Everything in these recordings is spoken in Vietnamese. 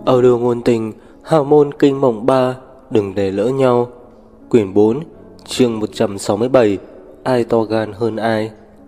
Ở đường ngôn tình, hào môn kinh mộng 3, đừng để lỡ nhau. Quyển 4, chương 167, ai to gan hơn ai.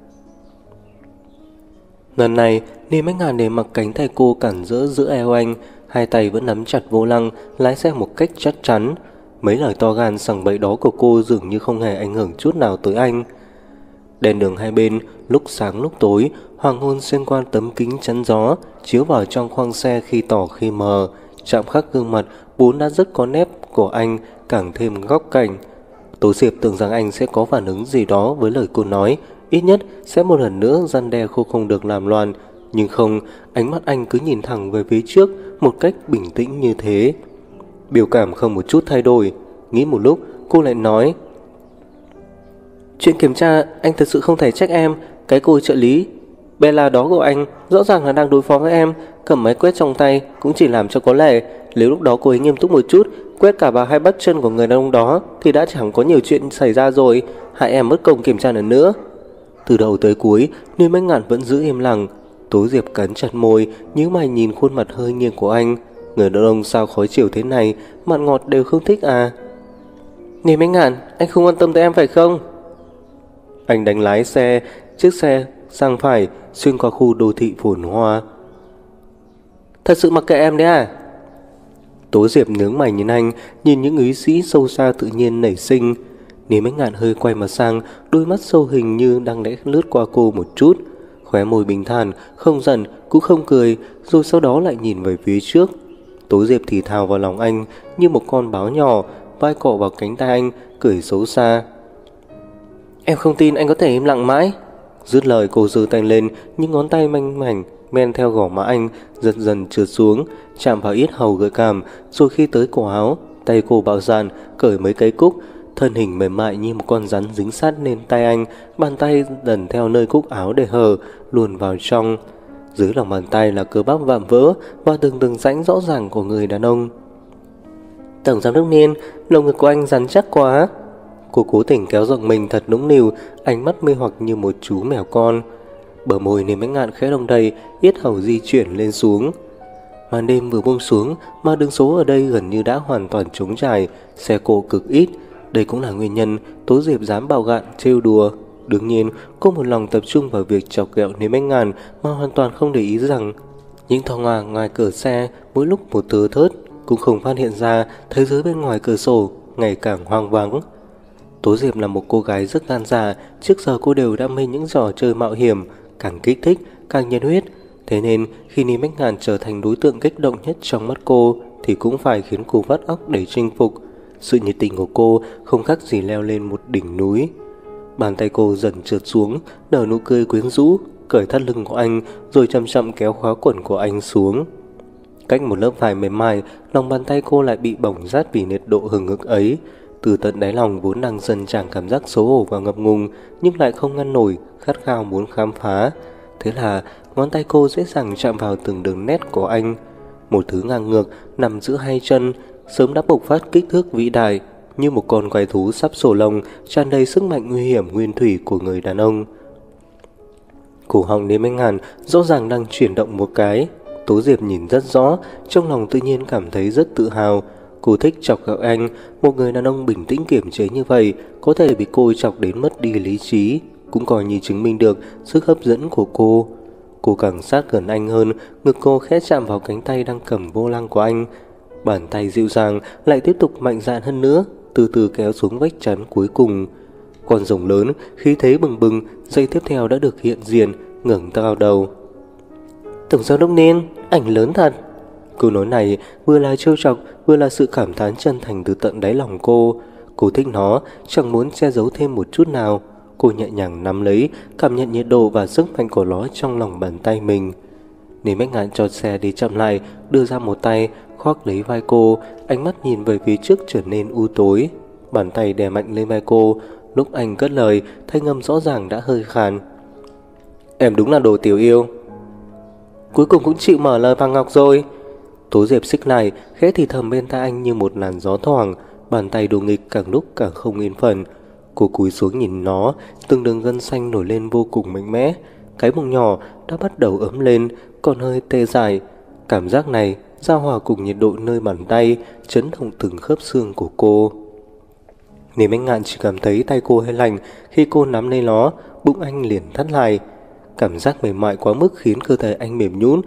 Lần này, Ni Mách Ngàn để mặc cánh tay cô cản rỡ giữa eo anh, hai tay vẫn nắm chặt vô lăng, lái xe một cách chắc chắn. Mấy lời to gan sằng bậy đó của cô dường như không hề ảnh hưởng chút nào tới anh. Đèn đường hai bên, lúc sáng lúc tối, hoàng hôn xuyên qua tấm kính chắn gió, chiếu vào trong khoang xe khi tỏ khi mờ, chạm khắc gương mặt vốn đã rất có nét của anh, càng thêm góc cạnh. Tố Diệp tưởng rằng anh sẽ có phản ứng gì đó với lời cô nói, ít nhất sẽ một lần nữa răn đe cô không được làm loạn. Nhưng không, ánh mắt anh cứ nhìn thẳng về phía trước một cách bình tĩnh như thế. Biểu cảm không một chút thay đổi. Nghĩ một lúc, cô lại nói: chuyện kiểm tra anh thật sự không thể trách em. Cái cô trợ lý Bella đó của anh rõ ràng là đang đối phó với em, cầm máy quét trong tay cũng chỉ làm cho có lệ. Nếu lúc đó cô ấy nghiêm túc một chút, quét cả vào hai bắp chân của người đàn ông đó thì đã chẳng có nhiều chuyện xảy ra rồi, hại em mất công kiểm tra lần nữa. Từ đầu tới cuối, Ni Mách Ngạn vẫn giữ im lặng. Tố Diệp cắn chặt môi, nhíu mày nhìn khuôn mặt hơi nghiêng của anh. Người đàn ông sao khó chịu thế này, mặn ngọt đều không thích à? Ni Mách Ngạn, anh không quan tâm tới em phải không? Anh đánh lái xe, chiếc xe sang phải xuyên qua khu đô thị phồn hoa. Thật sự mặc kệ em đấy à? Tố Diệp nhướng mày nhìn anh, nhìn những ý sĩ sâu xa tự nhiên nảy sinh. Ni Mách Ngạn hơi quay mặt sang, đôi mắt sâu hình như đang lẽ lướt qua cô một chút, khóe môi bình thản, không giận cũng không cười, rồi sau đó lại nhìn về phía trước. Tố Diệp thì thào vào lòng anh như một con báo nhỏ, vai cọ vào cánh tay anh, cười xấu xa. Em không tin anh có thể im lặng mãi. Dứt lời cô giơ tay lên, những ngón tay manh mảnh men theo gò má anh, dần dần trượt xuống, chạm vào yết hầu gợi cảm, rồi khi tới cổ áo, tay cô bạo dạn cởi mấy cái cúc, thân hình mềm mại như một con rắn dính sát lên tay anh, bàn tay lần theo nơi cúc áo để hở luồn vào trong. Dưới lòng bàn tay là cơ bắp vạm vỡ và từng rãnh rõ ràng của người đàn ông. Tổng giám đốc Niên, lồng ngực của anh rắn chắc quá. Cô cố tình kéo giọng mình thật nũng nịu, ánh mắt mê hoặc như một chú mèo con. Bờ môi Ni Mách Ngạn khẽ động đậy, yết hầu di chuyển lên xuống. Màn đêm vừa buông xuống mà đường số ở đây gần như đã hoàn toàn trống trải, xe cộ cực ít. Đây cũng là nguyên nhân Tố Diệp dám bạo gạn trêu đùa. Đương nhiên cô một lòng tập trung vào việc chọc ghẹo Ni Mách Ngạn mà hoàn toàn không để ý rằng những thoáng hòa ngoài cửa xe mỗi lúc một tớ thớt, cũng không phát hiện ra thế giới bên ngoài cửa sổ ngày càng hoang vắng. Tố Diệp là một cô gái rất gan dạ, trước giờ cô đều đam mê những trò chơi mạo hiểm, càng kích thích, càng nhiệt huyết. Thế nên khi Ni Mách Ngạn trở thành đối tượng kích động nhất trong mắt cô thì cũng phải khiến cô vắt óc để chinh phục. Sự nhiệt tình của cô không khác gì leo lên một đỉnh núi. Bàn tay cô dần trượt xuống, nở nụ cười quyến rũ, cởi thắt lưng của anh, rồi chậm chậm kéo khóa quần của anh xuống. Cách một lớp vải mềm mại, lòng bàn tay cô lại bị bỏng rát vì nhiệt độ hừng hực ấy. Từ tận đáy lòng vốn đang dần tràn cảm giác xấu hổ và ngập ngùng, nhưng lại không ngăn nổi khát khao muốn khám phá. Thế là ngón tay cô dễ dàng chạm vào từng đường nét của anh. Một thứ ngang ngược nằm giữa hai chân, sớm đã bộc phát kích thước vĩ đại, như một con quái thú sắp sổ lồng, tràn đầy sức mạnh nguy hiểm nguyên thủy của người đàn ông. Cổ họng Ni Mách Ngạn rõ ràng đang chuyển động một cái. Tố Diệp nhìn rất rõ, trong lòng tự nhiên cảm thấy rất tự hào. Cô thích chọc ghẹo anh, một người đàn ông bình tĩnh kiềm chế như vậy có thể bị cô chọc đến mất đi lý trí, cũng coi như chứng minh được sức hấp dẫn của cô. Cô càng sát gần anh hơn, ngực cô khẽ chạm vào cánh tay đang cầm vô lăng của anh. Bàn tay dịu dàng lại tiếp tục mạnh dạn hơn nữa, từ từ kéo xuống vách chắn cuối cùng. Con rồng lớn khí thế bừng bừng, giây tiếp theo đã được hiện diện, ngẩng cao đầu. Tổng giám đốc Niên, ảnh lớn thật. Câu nói này vừa là trêu chọc, vừa là sự cảm thán chân thành từ tận đáy lòng cô. Cô thích nó, chẳng muốn che giấu thêm một chút nào. Cô nhẹ nhàng nắm lấy, cảm nhận nhiệt độ và sức mạnh của nó trong lòng bàn tay mình. Ni Mách Ngạn cho xe đi chậm lại, đưa ra một tay khoác lấy vai cô, ánh mắt nhìn về phía trước trở nên u tối. Bàn tay đè mạnh lên vai cô. Lúc anh cất lời, thanh âm rõ ràng đã hơi khàn. Em đúng là đồ tiểu yêu. Cuối cùng cũng chịu mở lời bằng ngọc rồi. Tố Diệp xích lại, khẽ thì thầm bên tai anh như một làn gió thoảng, bàn tay đùa nghịch càng lúc càng không yên phận. Cô cúi xuống nhìn nó, từng đường gân xanh nổi lên vô cùng mạnh mẽ. Cái bụng nhỏ đã bắt đầu ấm lên, còn hơi tê dại. Cảm giác này giao hòa cùng nhiệt độ nơi bàn tay, chấn động từng khớp xương của cô. Niềm Anh Ngạn chỉ cảm thấy tay cô hơi lạnh khi cô nắm lấy nó, bụng anh liền thắt lại. Cảm giác mềm mại quá mức khiến cơ thể anh mềm nhũn.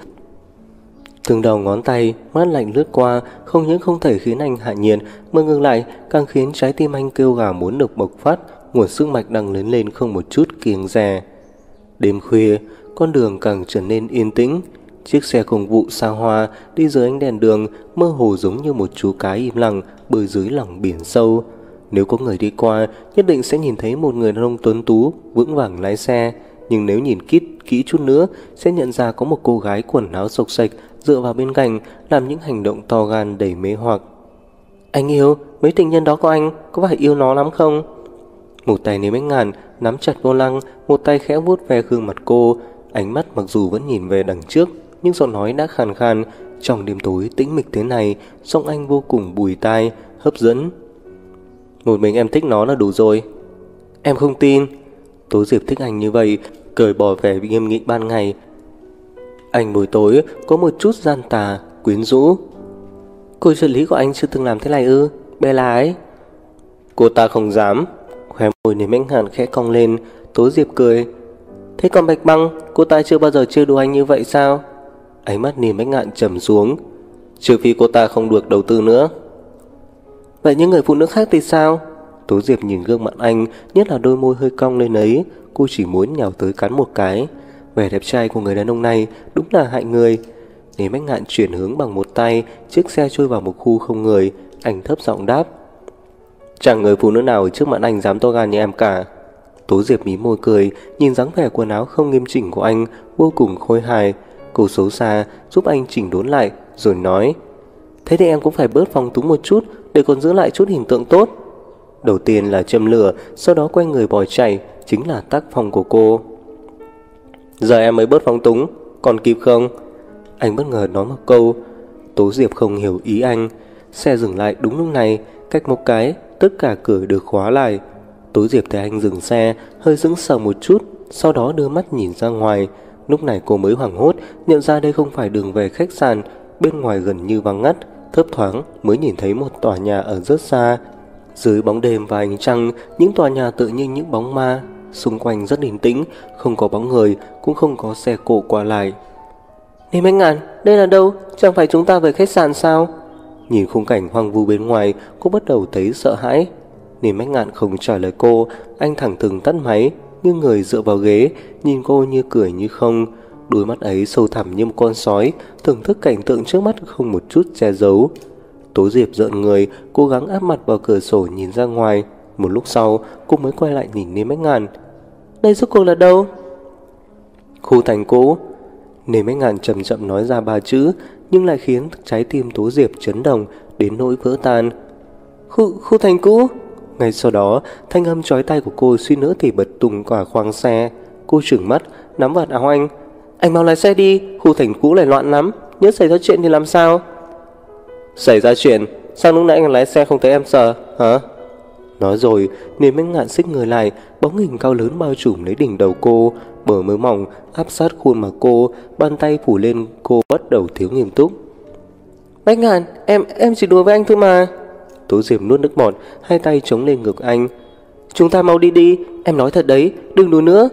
Từng đầu ngón tay mát lạnh lướt qua, không những không thể khiến anh hạ nhiệt, mà ngược lại càng khiến trái tim anh kêu gào muốn được bộc phát, nguồn sức mạnh đang lớn lên không một chút kiêng dè. Đêm khuya, con đường càng trở nên yên tĩnh. Chiếc xe công vụ xa hoa đi dưới ánh đèn đường, mơ hồ giống như một chú cá im lặng bơi dưới lòng biển sâu. Nếu có người đi qua, nhất định sẽ nhìn thấy một người đàn ông tuấn tú vững vàng lái xe. Nhưng nếu nhìn kỹ chút nữa, sẽ nhận ra có một cô gái quần áo xộc xệch dựa vào bên cạnh, làm những hành động to gan đầy mê hoặc. Anh yêu, mấy tình nhân đó của anh có phải yêu nó lắm không? Một tay Niềm Anh Ngạn nắm chặt vô lăng, một tay khẽ vuốt ve gương mặt cô. Ánh mắt mặc dù vẫn nhìn về đằng trước, nhưng giọng nói đã khàn khàn. Trong đêm tối tĩnh mịch thế này, giọng anh vô cùng bùi tai, hấp dẫn. Một mình em thích nó là đủ rồi. Em không tin. Tố Diệp thích anh như vậy, cởi bỏ vẻ nghiêm nghị ban ngày. Anh buổi tối có một chút gian tà, quyến rũ. Cô trợ lý của anh chưa từng làm thế này ư? Bella ấy. Cô ta không dám. Khóe môi Niềm Anh Ngạn khẽ cong lên. Tố Diệp cười. Thế còn Bạch Băng, cô ta chưa bao giờ trêu đùa anh như vậy sao? Ánh mắt Niềm Anh Ngạn trầm xuống. Trừ phi cô ta không được đầu tư nữa. Vậy những người phụ nữ khác thì sao? Tố Diệp nhìn gương mặt anh, nhất là đôi môi hơi cong lên ấy. Cô chỉ muốn nhào tới cắn một cái. Vẻ đẹp trai của người đàn ông này đúng là hại người. Niềm Anh Ngạn chuyển hướng bằng một tay. Chiếc xe trôi vào một khu không người. Anh thấp giọng đáp. Chẳng người phụ nữ nào ở trước mặt anh dám to gan như em cả. Tố Diệp mí môi cười, nhìn dáng vẻ quần áo không nghiêm chỉnh của anh vô cùng khôi hài. Cô xấu xa giúp anh chỉnh đốn lại rồi nói. Thế thì em cũng phải bớt phóng túng một chút, để còn giữ lại chút hình tượng tốt. Đầu tiên là châm lửa, sau đó quay người bỏ chạy, chính là tác phong của cô. Giờ em mới bớt phóng túng, còn kịp không? Anh bất ngờ nói một câu. Tố Diệp không hiểu ý anh. Xe dừng lại đúng lúc này, cách một cái tất cả cửa được khóa lại. Tố Diệp thấy anh dừng xe, hơi sững sờ một chút, sau đó đưa mắt nhìn ra ngoài. Lúc này cô mới hoảng hốt, nhận ra đây không phải đường về khách sạn. Bên ngoài gần như vắng ngắt, thấp thoáng mới nhìn thấy một tòa nhà ở rất xa. Dưới bóng đêm và ánh trăng, những tòa nhà tự như những bóng ma. Xung quanh rất yên tĩnh, không có bóng người, cũng không có xe cộ qua lại. Niềm Anh Ngạn, đây là đâu? Chẳng phải chúng ta về khách sạn sao? Nhìn khung cảnh hoang vu bên ngoài, cô bắt đầu thấy sợ hãi. Niềm Anh Ngạn không trả lời cô, anh thẳng thừng tắt máy, nghiêng người dựa vào ghế, nhìn cô như cười như không. Đôi mắt ấy sâu thẳm như một con sói, thưởng thức cảnh tượng trước mắt không một chút che giấu. Tố Diệp rợn người, cố gắng áp mặt vào cửa sổ nhìn ra ngoài. Một lúc sau, cô mới quay lại nhìn Niềm Anh Ngạn. Đây rốt cuộc là đâu? Khu thành cũ. Niềm Anh Ngạn chậm chậm nói ra 3 chữ, nhưng lại khiến trái tim Tố Diệp chấn động đến nỗi vỡ tan. Khu thành cũ. Ngay sau đó, thanh âm chói tai của cô suýt nữa thì bật tung cả khoang xe. Cô trừng mắt, nắm vạt áo anh. Anh mau lái xe đi, khu thành cũ này loạn lắm, nhớ xảy ra chuyện thì làm sao? Xảy ra chuyện? Sao lúc nãy anh lái xe không thấy em sợ hả? Nói rồi, Niềm Anh Ngạn xích người lại, bóng hình cao lớn bao trùm lấy đỉnh đầu cô, bờ môi mỏng áp sát khuôn mặt cô, bàn tay phủ lên cô bắt đầu thiếu nghiêm túc. Bách Ngạn, em chỉ đùa với anh thôi mà. Tố Diệp nuốt nước bọt, hai tay chống lên ngực anh. Chúng ta mau đi đi, em nói thật đấy, đừng đùa nữa.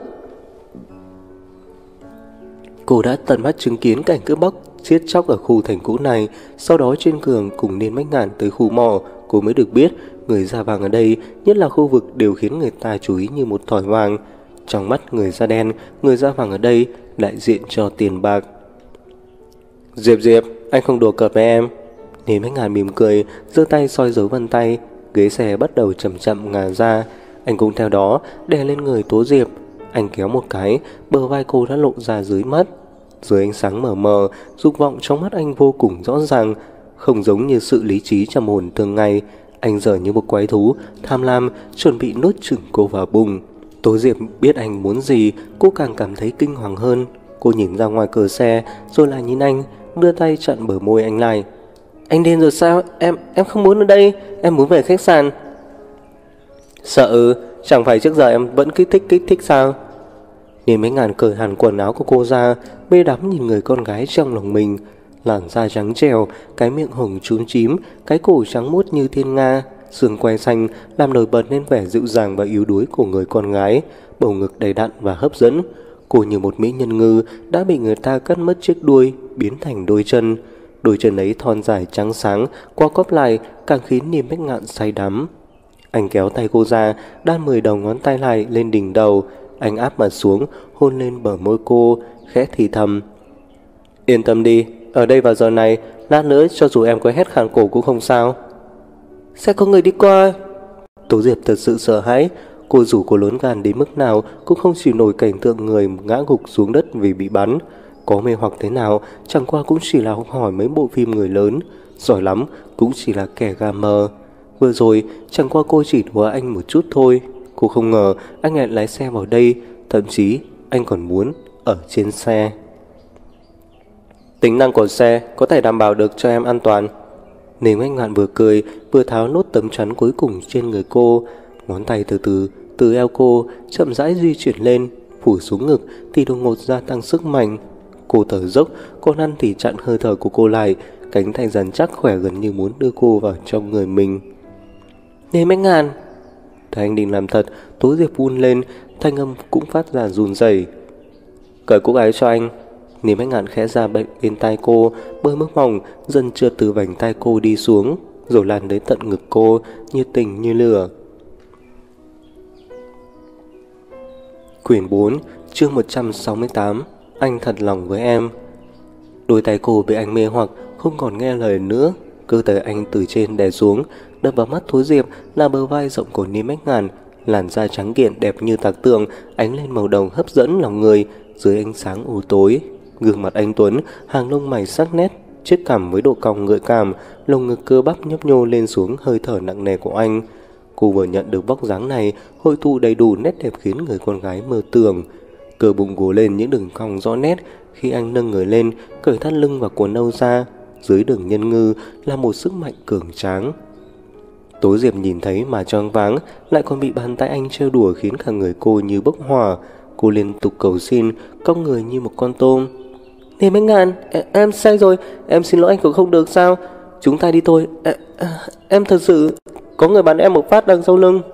Cô đã tận mắt chứng kiến cảnh cướp bóc giết chóc ở khu thành cũ này. Sau đó trên đường cùng Niên Bách Ngạn tới khu mỏ, cô mới được biết người da vàng ở đây, nhất là khu vực, đều khiến người ta chú ý như một thỏi vàng. Trong mắt người da đen, người da vàng ở đây đại diện cho tiền bạc. Diệp, anh không đùa cợt với em. Niên Bách Ngạn mỉm cười, giơ tay soi dấu vân tay. Ghế xe bắt đầu chậm chậm ngả ra. Anh cũng theo đó đè lên người Tố Diệp. Anh kéo một cái, bờ vai cô đã lộ ra dưới mắt. Dưới ánh sáng mờ mờ, dục vọng trong mắt anh vô cùng rõ ràng, không giống như sự lý trí trầm ổn thường ngày. Anh giờ như một quái thú, tham lam, chuẩn bị nuốt chửng cô vào bụng. Tố Diệp biết anh muốn gì, cô càng cảm thấy kinh hoàng hơn. Cô nhìn ra ngoài cửa xe, rồi lại nhìn anh, đưa tay chặn bờ môi anh lại. Anh điên rồi sao? Em không muốn ở đây, em muốn về khách sạn. Sợ ư? Chẳng phải trước giờ em vẫn kích thích sao? Niên Bách Ngạn cởi hẳn quần áo của cô ra, mê đắm nhìn người con gái trong lòng mình. làn da trắng trẻo, cái miệng hồng chúm chím, cái cổ trắng muốt như thiên nga, xương quai xanh làm nổi bật lên vẻ dịu dàng và yếu đuối của người con gái, bầu ngực đầy đặn và hấp dẫn. Cô như một mỹ nhân ngư đã bị người ta cắt mất chiếc đuôi, biến thành đôi chân. Đôi chân ấy thon dài trắng sáng, qua cóp lại càng khiến Niêm Bách Ngạn say đắm. Anh kéo tay cô ra, đan 10 đầu ngón tay lại lên đỉnh đầu. Anh áp mặt xuống, hôn lên bờ môi cô, khẽ thì thầm: "Yên tâm đi, ở đây vào giờ này, lát nữa cho dù em có hét khàn cổ cũng không sao." "Sẽ có người đi qua." Tố Diệp thật sự sợ hãi. Cô dù có lớn gan đến mức nào cũng không chịu nổi cảnh tượng người ngã gục xuống đất vì bị bắn. Có mê hoặc thế nào, chẳng qua cũng chỉ là học hỏi mấy bộ phim người lớn, giỏi lắm cũng chỉ là kẻ gà mờ. Vừa rồi chẳng qua cô chỉ đùa anh một chút thôi. Cô không ngờ anh lại lái xe vào đây, thậm chí anh còn muốn ở trên xe. "Tính năng của xe có thể đảm bảo được cho em an toàn." Niềm Bách Ngạn vừa cười vừa tháo nốt tấm chắn cuối cùng trên người cô. Ngón tay từ từ từ eo cô chậm rãi di chuyển lên, phủ xuống ngực thì đột ngột gia tăng sức mạnh. Cô thở dốc, con ăn thì chặn hơi thở của cô lại, cánh tay rắn chắc khỏe gần như muốn đưa cô vào trong người mình. "Niềm Bách Ngạn." Thấy anh định làm thật, Tố Diệp vun lên, thanh âm cũng phát ra run rẩy. "Cởi cúc áo cho anh." Niềm Bách Ngạn khẽ ra bên tai cô, bơi mức mỏng dần trượt từ vành tai cô đi xuống, rồi lan đến tận ngực cô, như tình như lửa. Quyển 4, chương 168. Anh thật lòng với em. Đôi tay cô bị anh mê hoặc, không còn nghe lời nữa. Cơ thể anh từ trên đè xuống, đập vào mắt Tố Diệp là bờ vai rộng của Niêm Bách Ngạn, làn da trắng kiện đẹp như tạc tường, ánh lên màu đồng hấp dẫn lòng người dưới ánh sáng u tối. Gương mặt anh tuấn, hàng lông mày sắc nét, chiếc cằm với độ cong gợi cảm, lồng ngực cơ bắp nhấp nhô lên xuống hơi thở nặng nề của anh. Cô vừa nhận được vóc dáng này, hội tụ đầy đủ nét đẹp khiến người con gái mơ tưởng. Cơ bụng gồ lên những đường cong rõ nét khi anh nâng người lên, cởi thắt lưng và quần âu ra. Dưới đường nhân ngư là một sức mạnh cường tráng. Tố Diệp nhìn thấy mà choáng váng, lại còn bị bàn tay anh trêu đùa khiến cả người cô như bốc hỏa. Cô liên tục cầu xin, cong người như một con tôm. "Niềm Bách Ngạn, em sai rồi, em xin lỗi anh cũng không được sao? Chúng ta đi thôi, em thật sự có người bắn em một phát đằng sau lưng."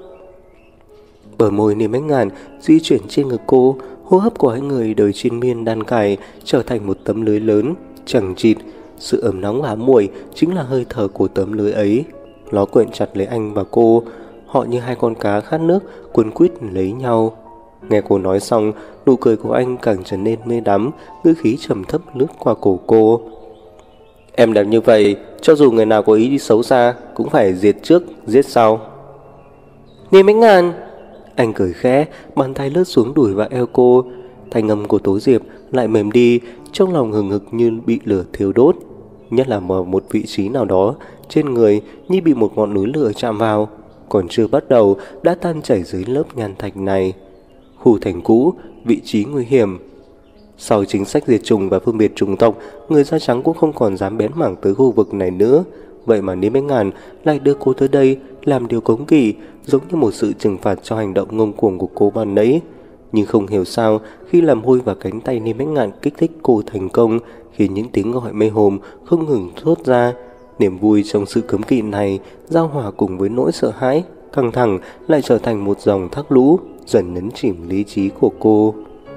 Bờ môi Niềm Bách Ngạn di chuyển trên ngực cô, hô hấp của hai người đời triền miên đan cài trở thành một tấm lưới lớn, chằng chịt. Sự ấm nóng và ám muội chính là hơi thở của tấm lưới ấy. Nó quyện chặt lấy anh và cô, họ như hai con cá khát nước cuốn quýt lấy nhau. Nghe cô nói xong, nụ cười của anh càng trở nên mê đắm, ngữ khí trầm thấp lướt qua cổ cô. "Em đẹp như vậy, cho dù người nào có ý đi xấu xa cũng phải diệt trước, giết sau." "Niềm Bách Ngạn." Anh cười khẽ, bàn tay lướt xuống đùi và eo cô. Thanh âm của Tố Diệp lại mềm đi, trong lòng hừng hực như bị lửa thiêu đốt. Nhất là ở một vị trí nào đó trên người như bị một ngọn núi lửa chạm vào, còn chưa bắt đầu đã tan chảy dưới lớp nhan thạch này. Khu thành cũ, vị trí nguy hiểm. Sau chính sách diệt chủng và phân biệt chủng tộc, người da trắng cũng không còn dám bén mảng tới khu vực này nữa. Vậy mà Niêm Bách Ngạn lại đưa cô tới đây làm điều cống kỵ, giống như một sự trừng phạt cho hành động ngông cuồng của cô ban nãy. Nhưng không hiểu sao, khi làm hôi vào cánh tay Niêm Bách Ngạn kích thích cô thành công, khiến những tiếng gọi mê hồn không ngừng thốt ra. Niềm vui trong sự cấm kỵ này giao hòa cùng với nỗi sợ hãi, căng thẳng lại trở thành một dòng thác lũ, dần nhấn chìm lý trí của cô.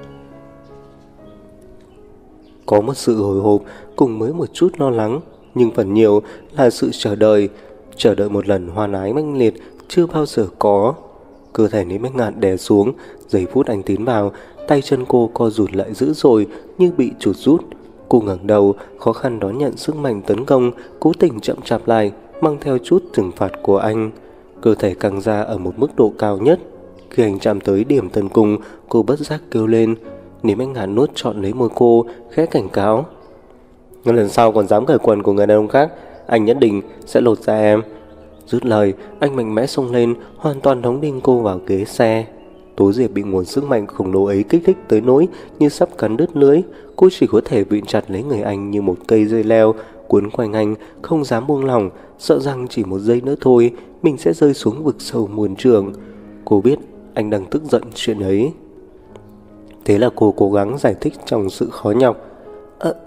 Có một sự hồi hộp cùng với một chút lo lắng, nhưng phần nhiều là sự chờ đợi một lần hoan ái mãnh liệt chưa bao giờ có. Cơ thể Niêm Bách Ngạn đè xuống, giây phút anh tiến vào, tay chân cô co rụt lại dữ dội như bị chuột rút. Cô ngẩng đầu, khó khăn đón nhận sức mạnh tấn công, cố tình chậm chạp lại, mang theo chút trừng phạt của anh. Cơ thể căng ra ở một mức độ cao nhất. Khi anh chạm tới điểm tận cùng, cô bất giác kêu lên. Niềm Bách Ngạn nuốt trọn lấy môi cô, khẽ cảnh cáo. "Lần sau còn dám cởi quần của người đàn ông khác, anh nhất định sẽ lột ra em." Dứt lời, anh mạnh mẽ xông lên, hoàn toàn đóng đinh cô vào ghế xe. Tố Diệp bị nguồn sức mạnh khổng lồ ấy kích thích tới nỗi như sắp cắn đứt lưỡi. Cô chỉ có thể vịn chặt lấy người anh như một cây dây leo, cuốn quanh anh, không dám buông lỏng, sợ rằng chỉ một giây nữa thôi mình sẽ rơi xuống vực sâu muôn trượng. Cô biết anh đang tức giận chuyện ấy. Thế là cô cố gắng giải thích trong sự khó nhọc.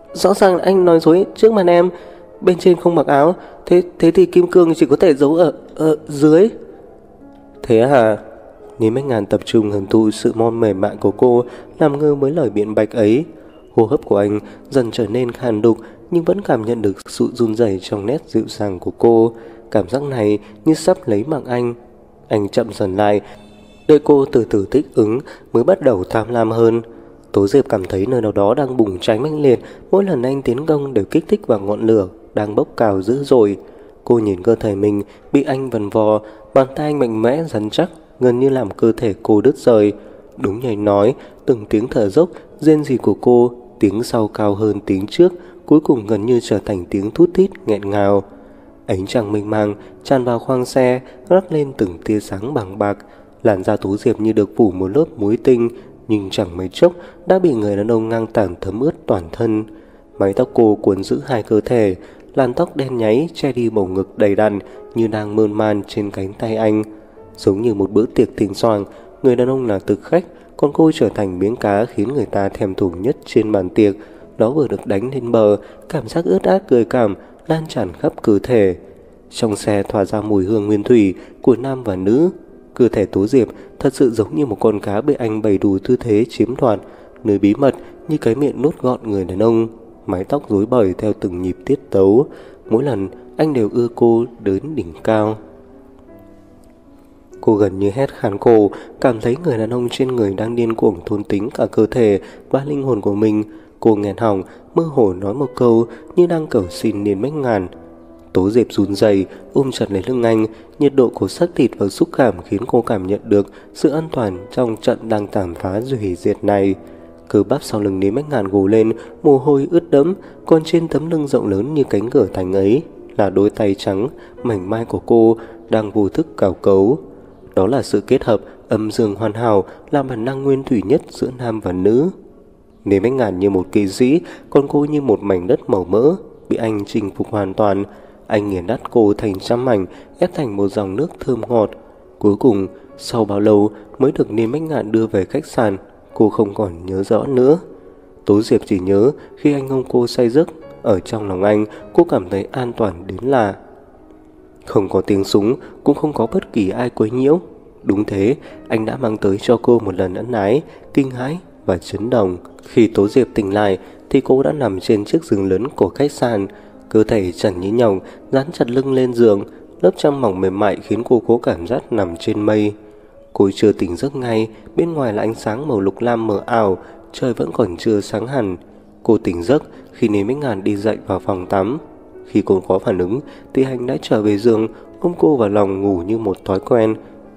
Rõ ràng anh nói dối trước mặt em. Bên trên không mặc áo. Thế thì kim cương chỉ có thể giấu ở dưới. Thế hả? Lý Bách Ngàn tập trung hưởng thụ sự mềm mại của cô, làm ngơ với lời biện bạch ấy. Hô hấp của anh dần trở nên khàn đục, nhưng vẫn cảm nhận được sự run rẩy trong nét dịu dàng của cô. Cảm giác này như sắp lấy mạng anh. Anh chậm dần lại, đợi cô từ từ thích ứng mới bắt đầu tham lam hơn. Tố Diệp cảm thấy nơi nào đó đang bùng cháy mãnh liệt, mỗi lần anh tiến công đều kích thích vào ngọn lửa đang bốc cao dữ dội. Cô nhìn cơ thể mình bị anh vần vò, bàn tay anh mạnh mẽ rắn chắc, gần như làm cơ thể cô đứt rời. Đúng như anh nói, từng tiếng thở dốc, rên rỉ của cô, tiếng sau cao hơn tiếng trước, cuối cùng gần như trở thành tiếng thút thít nghẹn ngào. Ánh trăng mênh mang tràn vào khoang xe, rắc lên từng tia sáng bằng bạc. Làn da Tố Diệp như được phủ một lớp muối tinh, nhưng chẳng mấy chốc đã bị người đàn ông ngang tàn thấm ướt toàn thân. Mái tóc cô cuốn giữ hai cơ thể, làn tóc đen nháy che đi bầu ngực đầy đặn như đang mơn man trên cánh tay anh. Giống như một bữa tiệc thịnh soạn, người đàn ông là thực khách, còn cô trở thành miếng cá khiến người ta thèm thuồng nhất trên bàn tiệc. Nó vừa được đánh lên bờ, cảm giác ướt át gợi cảm lan tràn khắp cơ thể. Trong xe tỏa ra mùi hương nguyên thủy của nam và nữ. Cơ thể Tố Diệp thật sự giống như một con cá bị anh bày đủ tư thế chiếm đoạt, nơi bí mật như cái miệng nuốt gọn người đàn ông. Mái tóc rối bời theo từng nhịp tiết tấu, mỗi lần anh đều ưa cô đến đỉnh cao. Cô gần như hét khàn cổ, cảm thấy người đàn ông trên người đang điên cuồng thôn tính cả cơ thể và linh hồn của mình. Cô nghẹn họng, mơ hồ nói một câu như đang cầu xin Liên Bách Ngàn. Tố Diệp run rẩy ôm chặt lấy lưng anh, nhiệt độ của xác thịt và xúc cảm khiến cô cảm nhận được sự an toàn trong trận đang tàn phá rồi hủy diệt này. Cơ bắp sau lưng Lý Bách Ngàn gồ lên, mồ hôi ướt đẫm, còn trên tấm lưng rộng lớn như cánh cửa thành ấy là đôi tay trắng mảnh mai của cô đang vô thức cào cấu. Đó là sự kết hợp âm dương hoàn hảo, là bản năng nguyên thủy nhất giữa nam và nữ. Lý Bách Ngàn như một kỳ sĩ, còn cô như một mảnh đất màu mỡ bị anh chinh phục hoàn toàn. Anh nghiền nát cô thành trăm mảnh, ép thành một dòng nước thơm ngọt. Cuối cùng, sau bao lâu mới được Lý Bách Ngạn đưa về khách sạn, cô không còn nhớ rõ nữa. Tố Diệp chỉ nhớ khi anh ôm cô say giấc, ở trong lòng anh cô cảm thấy an toàn đến lạ. Không có tiếng súng, cũng không có bất kỳ ai quấy nhiễu. Đúng thế, anh đã mang tới cho cô một lần ân ái, kinh hãi và chấn động. Khi Tố Diệp tỉnh lại thì cô đã nằm trên chiếc giường lớn của khách sạn, cơ thể trần như nhộng, dán chặt lưng lên giường, lớp chăn mỏng mềm mại khiến cô có cảm giác nằm trên mây. Cô chưa tỉnh giấc ngay, bên ngoài là ánh sáng màu lục lam mờ ảo, trời vẫn còn chưa sáng hẳn. Cô tỉnh giấc khi Lý Bách Ngàn đi dậy vào phòng tắm. Khi cô có phản ứng thì anh đã trở về giường, ôm cô vào lòng ngủ như một thói quen.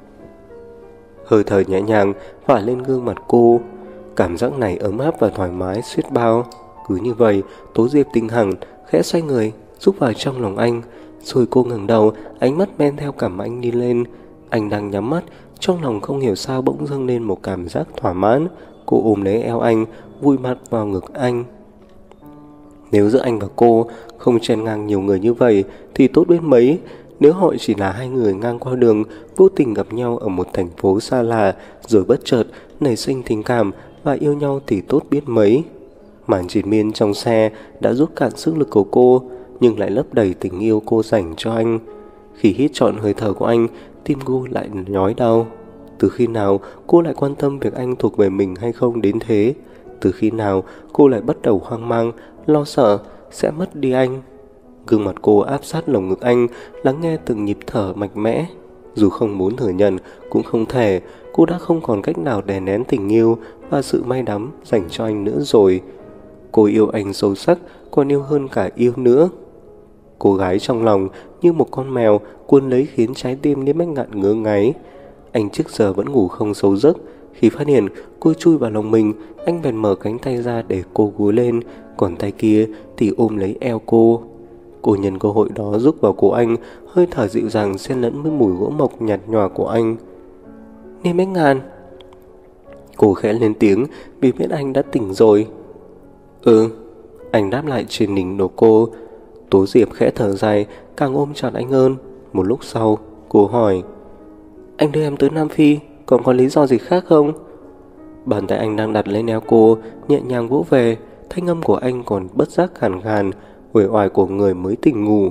Hơi thở nhẹ nhàng phả lên gương mặt cô, cảm giác này ấm áp và thoải mái xiết bao. Cứ như vậy, Tố Diệp tỉnh hẳn, khẽ xoay người rúc vào trong lòng anh, rồi cô ngẩng đầu, ánh mắt men theo cảm anh đi lên. Anh đang nhắm mắt, trong lòng không hiểu sao bỗng dâng lên một cảm giác thỏa mãn. Cô ôm lấy eo anh, vùi mặt vào ngực anh. Nếu giữa anh và cô không chen ngang nhiều người như vậy thì tốt biết mấy. Nếu họ chỉ là hai người ngang qua đường, vô tình gặp nhau ở một thành phố xa lạ, rồi bất chợt nảy sinh tình cảm và yêu nhau thì tốt biết mấy. Màn triền miên trong xe đã rút cạn sức lực của cô, nhưng lại lấp đầy tình yêu cô dành cho anh. Khi hít trọn hơi thở của anh, tim cô lại nhói đau. Từ khi nào cô lại quan tâm việc anh thuộc về mình hay không đến thế? Từ khi nào cô lại bắt đầu hoang mang, lo sợ sẽ mất đi anh? Gương mặt cô áp sát lồng ngực anh, lắng nghe từng nhịp thở mạnh mẽ. Dù không muốn thừa nhận cũng không thể, cô đã không còn cách nào đè nén tình yêu và sự may đắm dành cho anh nữa rồi. Cô yêu anh sâu sắc, còn yêu hơn cả yêu nữa. Cô gái trong lòng như một con mèo cuốn lấy khiến trái tim Lý Bách Ngạn ngứa ngáy. Anh trước giờ vẫn ngủ không sâu giấc. Khi phát hiện cô chui vào lòng mình, anh bèn mở cánh tay ra để cô gối lên, còn tay kia thì ôm lấy eo cô. Cô nhân cơ hội đó rúc vào cổ anh, hơi thở dịu dàng xen lẫn với mùi gỗ mộc nhạt nhòa của anh. Lý Bách Ngạn. Cô khẽ lên tiếng vì biết anh đã tỉnh rồi. Anh đáp lại trên đỉnh đầu cô. Tố Diệp khẽ thở dài, càng ôm chặt anh hơn. Một lúc sau, cô hỏi: Anh đưa em tới Nam Phi, còn có lý do gì khác không? Bàn tay anh đang đặt lên eo cô, nhẹ nhàng vỗ về, thanh âm của anh còn bất giác khàn khàn, uể oải của người mới tỉnh ngủ.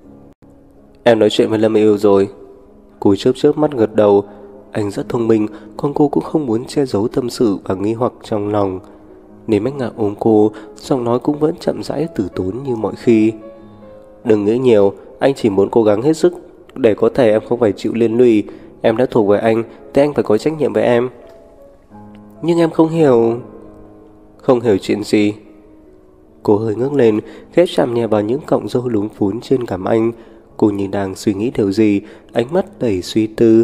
Em nói chuyện với Lâm Yêu rồi. Cô chớp chớp mắt gật đầu. Anh rất thông minh, còn cô cũng không muốn che giấu tâm sự và nghi hoặc trong lòng. Nên Bách Ngạn ôm cô, giọng nói cũng vẫn chậm rãi từ tốn như mọi khi. Đừng nghĩ nhiều, anh chỉ muốn cố gắng hết sức để có thể em không phải chịu liên lụy. Em đã thuộc về anh, thì anh phải có trách nhiệm với em. Nhưng em không hiểu. Không hiểu chuyện gì? Cô hơi ngước lên, khép chạm nhẹ vào những cọng râu lúng phún trên cằm anh. Cô như đang suy nghĩ điều gì, ánh mắt đầy suy tư.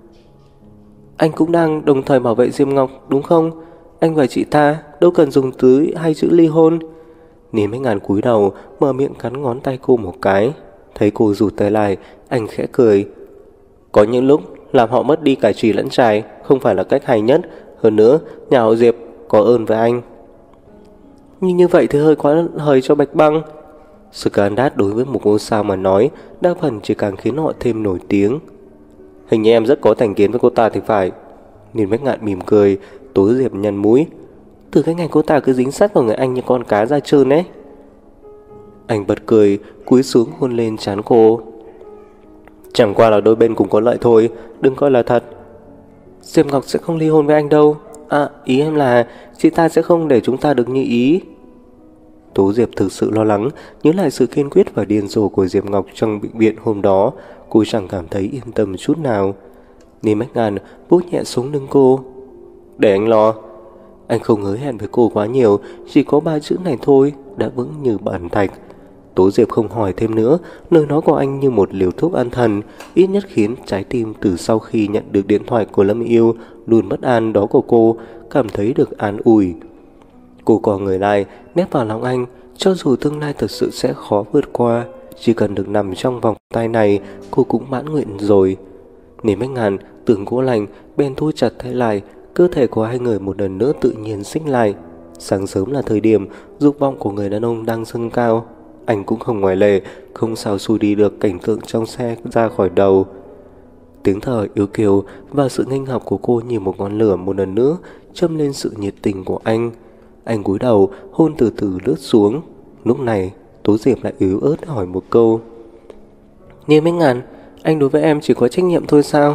Anh cũng đang đồng thời bảo vệ Diệp Ngọc, đúng không? Anh và chị ta đâu cần dùng tới hai chữ ly hôn. Niềm Bách Ngạn cúi đầu, mở miệng cắn ngón tay cô một cái. Thấy cô rụt tay lại, anh khẽ cười. Có những lúc làm họ mất đi cả chì lẫn chài không phải là cách hay nhất. Hơn nữa, nhà họ Diệp có ơn với anh. Nhưng như vậy thì hơi quá hời cho Bạch Băng. Scandat đối với một ngôi sao mà nói, đa phần chỉ càng khiến họ thêm nổi tiếng. Hình như em rất có thành kiến với cô ta thì phải. Niên Bách Ngạn mỉm cười, Tố Diệp nhăn mũi. Từ cái ngày cô ta cứ dính sát vào người anh như con cá da trơn ấy. Anh bật cười, cúi xuống hôn lên trán cô. Chẳng qua là đôi bên cùng có lợi thôi, đừng coi là thật. Diệp Ngọc sẽ không ly hôn với anh đâu. À, ý em là chị ta sẽ không để chúng ta được như ý. Tố Diệp thực sự lo lắng, nhớ lại sự kiên quyết và điên rồ của Diệp Ngọc trong bệnh viện hôm đó. Cô chẳng cảm thấy yên tâm chút nào. Niên Bách Ngạn vuốt nhẹ xuống lưng cô. Để anh lo. Anh không hứa hẹn với cô quá nhiều, chỉ có 3 chữ này thôi, đã vững như bàn thạch. Tố Diệp không hỏi thêm nữa, lời nói của anh như một liều thuốc an thần, ít nhất khiến trái tim từ sau khi nhận được điện thoại của Lâm Yêu luôn bất an đó của cô cảm thấy được an ủi. Cô co người lại, nép vào lòng anh, cho dù tương lai thực sự sẽ khó vượt qua, chỉ cần được nằm trong vòng tay này, cô cũng mãn nguyện rồi. Niên Bách Ngạn tưởng cô lành, bèn thu chặt tay lại, cơ thể của hai người một lần nữa tự nhiên xích lại. Sáng sớm là thời điểm dục vọng của người đàn ông đang dâng cao. Anh cũng không ngoại lệ, không sao xua đi được cảnh tượng trong xe ra khỏi đầu. Tiếng thở yếu kiều và sự nghênh học của cô như một ngọn lửa một lần nữa châm lên sự nhiệt tình của anh. Anh cúi đầu, hôn từ từ lướt xuống. Lúc này, Tố Diệp lại yếu ớt hỏi một câu. Niên Bách Ngạn, anh đối với em chỉ có trách nhiệm thôi sao?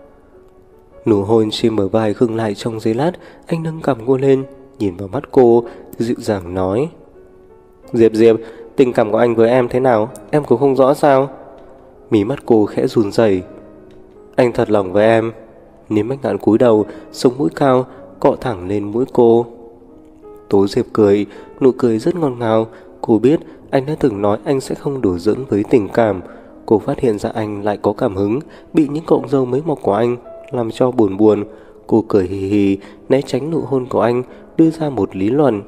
Nụ hôn trên bờ vai khựng lại trong giây lát. Anh nâng cằm cô lên, nhìn vào mắt cô, dịu dàng nói. Diệp, tình cảm của anh với em thế nào, em cũng không rõ sao? Mí mắt cô khẽ run rẩy. Anh thật lòng với em. Niên Bách Ngạn cúi đầu, sống mũi cao, cọ thẳng lên mũi cô. Tố Diệp cười, nụ cười rất ngọt ngào. Cô biết anh đã từng nói anh sẽ không đùa giỡn với tình cảm. Cô phát hiện ra anh lại có cảm hứng, bị những cọng râu mới mọc của anh làm cho buồn. Cô cười hì hì, né tránh nụ hôn của anh, đưa ra một lý luận.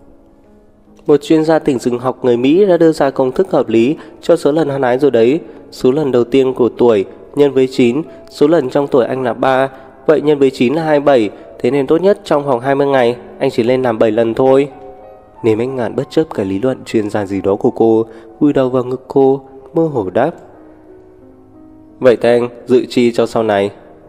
Một chuyên gia tỉnh rừng học người Mỹ đã đưa ra công thức hợp lý cho số lần hăng ái rồi đấy. Số lần đầu tiên của tuổi nhân với 9, số lần trong tuổi anh là 3, vậy nhân với 9 là 27, thế nên tốt nhất trong vòng 20 ngày anh chỉ lên làm 7 lần thôi. Niên Bách Ngạn bất chấp cái lý luận chuyên gia gì đó của cô, vùi đầu vào ngực cô, mơ hồ đáp. Vậy thì anh dự chi cho sau này.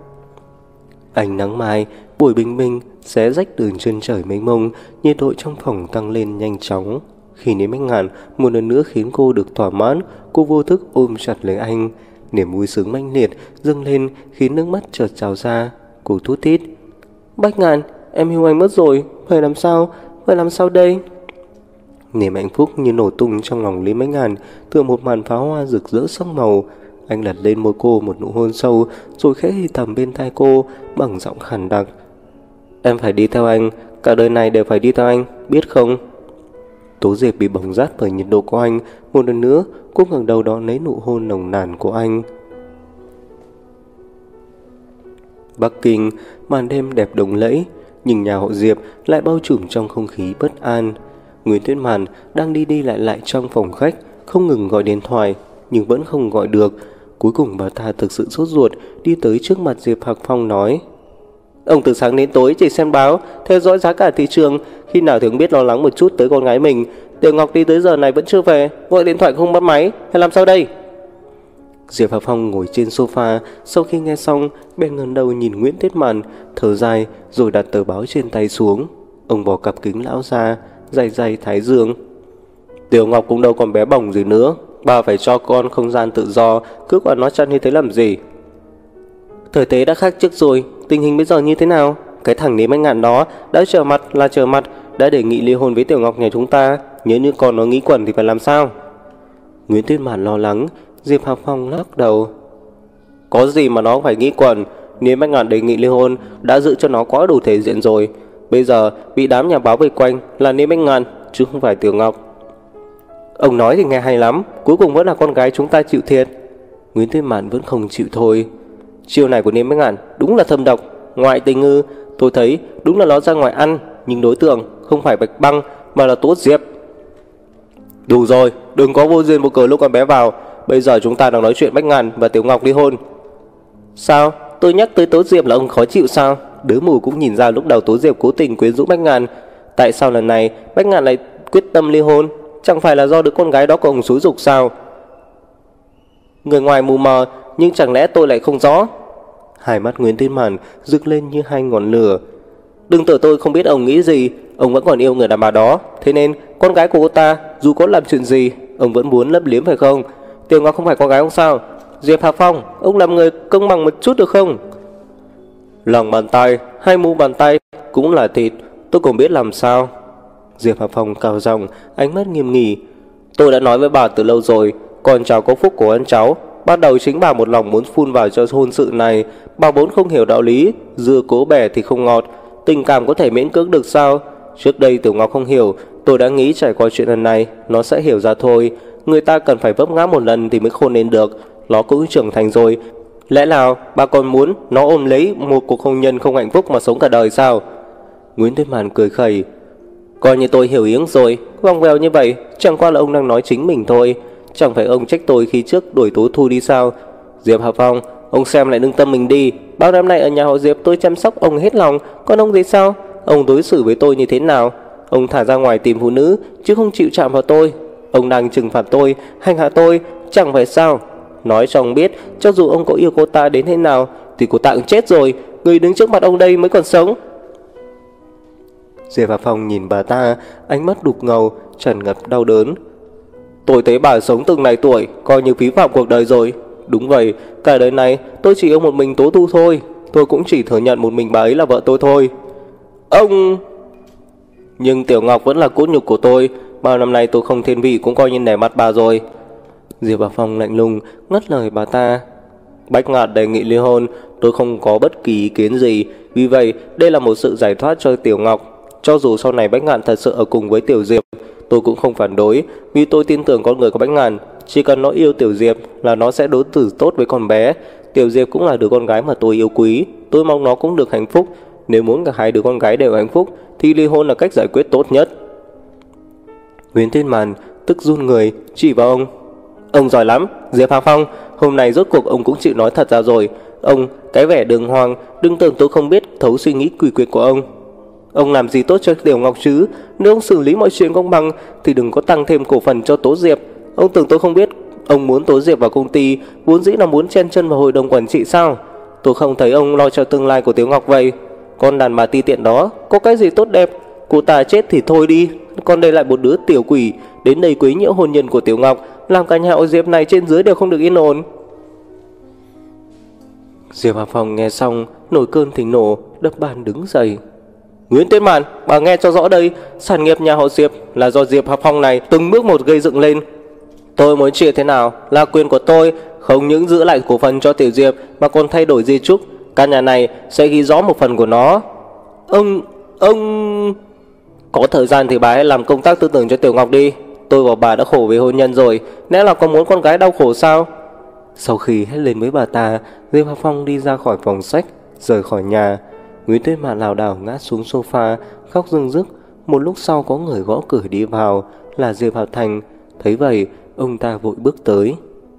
Ánh nắng mai, buổi bình minh, xé rách đường chân trời mênh mông, nhiệt độ trong phòng tăng lên nhanh chóng. Khi Niên Bách Ngạn một lần nữa khiến cô được thỏa mãn, cô vô thức ôm chặt lấy anh. Niềm vui sướng mãnh liệt dâng lên khiến nước mắt chợt trào ra. Cô thút thít. Bách Ngạn, em yêu anh mất rồi, phải làm sao đây? Niềm hạnh phúc như nổ tung trong lòng Lý Bách Ngạn, tựa một màn pháo hoa rực rỡ sắc màu. Anh lật lên môi cô một nụ hôn sâu, rồi khẽ thì thầm bên tai cô bằng giọng khàn đặc. Em phải đi theo anh, cả đời này đều phải đi theo anh, biết không? Tố Diệp bị bỏng rát bởi nhiệt độ của anh. Một lần nữa cô ngẩng đầu đón lấy nụ hôn nồng nàn của anh. Bắc Kinh, màn đêm đẹp lộng lẫy, nhưng nhà họ Diệp lại bao trùm trong không khí bất an. Nguyễn Tuyết Màn đang đi lại trong phòng khách, không ngừng gọi điện thoại nhưng vẫn không gọi được. Cuối cùng bà ta thực sự sốt ruột, đi tới trước mặt Diệp Hạc Phong nói. Ông từ sáng đến tối chỉ xem báo, theo dõi giá cả thị trường, khi nào thì ông biết lo lắng một chút tới con gái mình. Tiểu Ngọc đi tới giờ này vẫn chưa về, gọi điện thoại không bắt máy, hay làm sao đây? Diệp Hạc Phong ngồi trên sofa, sau khi nghe xong bèn ngẩng đầu nhìn Nguyễn Tuyết Màn, thở dài rồi đặt tờ báo trên tay xuống. Ông bỏ cặp kính lão ra, day day thái dương. Tiểu Ngọc cũng đâu còn bé bỏng gì nữa, bà phải cho con không gian tự do, cứ quản nó chặt như thế làm gì. Thời thế đã khác trước rồi, tình hình bây giờ như thế nào? Cái thằng Lý Bách Ngạn đó đã trở mặt là trở mặt, đã đề nghị ly hôn với Tiểu Ngọc nhà chúng ta, nhớ như con nó nghĩ quẩn thì phải làm sao? Nguyễn Tuyết Mạn lo lắng. Diệp Hạc Phong lắc đầu. Có gì mà nó phải nghĩ quẩn, Lý Bách Ngạn đề nghị ly hôn đã giữ cho nó quá đủ thể diện rồi. Bây giờ bị đám nhà báo vây quanh là Lý Bách Ngạn chứ không phải Tiểu Ngọc. Ông nói thì nghe hay lắm, cuối cùng vẫn là con gái chúng ta chịu thiệt. Nguyễn Tuyết Mạn vẫn không chịu thôi. Chiêu này của Lý Bách Ngạn đúng là thâm độc. Ngoại tình ư? Tôi thấy đúng là nó ra ngoài ăn, nhưng đối tượng không phải Bạch Băng mà là Tố Diệp. Đủ rồi, đừng có vô duyên vô cớ lúc con bé vào. Bây giờ chúng ta đang nói chuyện Bách Ngạn và Tiểu Ngọc ly hôn. Sao? Tôi nhắc tới Tố Diệp là ông khó chịu sao? Đứa mù cũng nhìn ra lúc đầu Tố Diệp cố tình quyến rũ Bách Ngạn. Tại sao lần này Bách Ngạn lại quyết tâm ly hôn? Chẳng phải là do đứa con gái đó của ông xúi giục sao? Người ngoài mù mờ, nhưng chẳng lẽ tôi lại không rõ? Hai mắt Nguyễn Tuyết Mạn rực lên như hai ngọn lửa. Đừng tưởng tôi không biết ông nghĩ gì, ông vẫn còn yêu người đàn bà đó. Thế nên con gái của cô ta dù có làm chuyện gì, ông vẫn muốn lấp liếm phải không? Tiểu Ngọc không phải con gái ông sao? Diệp Hạc Phong, ông làm người công bằng một chút được không? Lòng bàn tay hay mu bàn tay cũng là thịt, tôi cũng biết làm sao. Diệp Hạc Phong cao giọng, ánh mắt nghiêm nghị. Tôi đã nói với bà từ lâu rồi, con cháu có phúc của ân cháu. Ban đầu chính bà một lòng muốn phun vào cho hôn sự này. Bà vốn không hiểu đạo lý, dưa cố bẻ thì không ngọt, tình cảm có thể miễn cưỡng được sao? Trước đây Tiểu Ngọc không hiểu, tôi đã nghĩ trải qua chuyện lần này nó sẽ hiểu ra thôi. Người ta cần phải vấp ngã một lần thì mới khôn lên được. Nó cũng trưởng thành rồi, lẽ nào bà còn muốn nó ôm lấy một cuộc hôn nhân không hạnh phúc mà sống cả đời sao? Nguyễn Tuyết Mạn cười khẩy. Coi như tôi hiểu ý ông rồi, vòng vèo như vậy chẳng qua là ông đang nói chính mình thôi. Chẳng phải ông trách tôi khi trước đuổi Tố Thu đi sao? Diệp Hạc Phong, ông xem lại nương tâm mình đi. Bao năm nay ở nhà họ Diệp tôi chăm sóc ông hết lòng, còn ông thì sao? Ông đối xử với tôi như thế nào? Ông thả ra ngoài tìm phụ nữ chứ không chịu chạm vào tôi. Ông đang trừng phạt tôi, hành hạ tôi, chẳng phải sao? Nói cho ông biết, cho dù ông có yêu cô ta đến thế nào thì cô ta cũng chết rồi. Người đứng trước mặt ông đây mới còn sống. Diệp Hạc Phong nhìn bà ta, ánh mắt đục ngầu, tràn ngập đau đớn. Tôi thấy bà sống từng này tuổi coi như phí phạm cuộc đời rồi. Đúng vậy, cả đời này tôi chỉ yêu một mình Tố Thu thôi. Tôi cũng chỉ thừa nhận một mình bà ấy là vợ tôi thôi. Ông... Nhưng Tiểu Ngọc vẫn là cốt nhục của tôi. Bao năm nay tôi không thiên vị cũng coi như nể mặt bà rồi. Diệp Hạc Phong lạnh lùng ngắt lời bà ta. Bách Ngạn đề nghị ly hôn, tôi không có bất kỳ ý kiến gì. Vì vậy đây là một sự giải thoát cho Tiểu Ngọc. Cho dù sau này Bách Ngạn thật sự ở cùng với Tiểu Diệp, tôi cũng không phản đối, vì tôi tin tưởng con người của Bách Ngạn. Chỉ cần nó yêu Tiểu Diệp là nó sẽ đối xử tốt với con bé. Tiểu Diệp cũng là đứa con gái mà tôi yêu quý, tôi mong nó cũng được hạnh phúc. Nếu muốn cả hai đứa con gái đều hạnh phúc thì ly hôn là cách giải quyết tốt nhất. Nguyễn Tuyết Mạn tức run người, chỉ vào ông. Ông giỏi lắm, Diệp Hạc Phong, hôm nay rốt cuộc ông cũng chịu nói thật ra rồi. Ông, cái vẻ đường hoàng, đừng tưởng tôi không biết thấu suy nghĩ quỷ quyệt của ông. Ông làm gì tốt cho Tiểu Ngọc chứ? Nếu ông xử lý mọi chuyện công bằng thì đừng có tăng thêm cổ phần cho Tố Diệp. Ông tưởng tôi không biết ông muốn Tố Diệp vào công ty, vốn dĩ là muốn chen chân vào hội đồng quản trị sao? Tôi không thấy ông lo cho tương lai của Tiểu Ngọc vậy. Con đàn bà ti tiện đó có cái gì tốt đẹp? Cô ta chết thì thôi đi, còn đây lại một đứa tiểu quỷ đến đây quấy nhiễu hôn nhân của Tiểu Ngọc, làm cả nhà họ Diệp này trên dưới đều không được yên ổn. Diệp Hạc Phong nghe xong nổi cơn thịnh nộ, đập bàn đứng dậy. Nguyễn Tuyết Mạn, bà nghe cho rõ đây, sản nghiệp nhà họ Diệp là do Diệp Hạc Phong này từng bước một gây dựng lên. Tôi muốn chia thế nào là quyền của tôi, không những giữ lại cổ phần cho Tiểu Diệp mà còn thay đổi di chúc. Căn nhà này sẽ ghi rõ một phần của nó. Ông... Có thời gian thì bà hãy làm công tác tư tưởng cho Tiểu Ngọc đi. Tôi và bà đã khổ vì hôn nhân rồi, lẽ là còn muốn con gái đau khổ sao? Sau khi hét lên với bà ta, Diệp Hạc Phong đi ra khỏi phòng sách, rời khỏi nhà. Nguyễn Tuyết Mạn lảo đảo ngã xuống sofa, khóc rưng rức. Một lúc sau có người gõ cửa đi vào, là Diệp Hạc Thành. Thấy vậy, ông ta vội bước tới.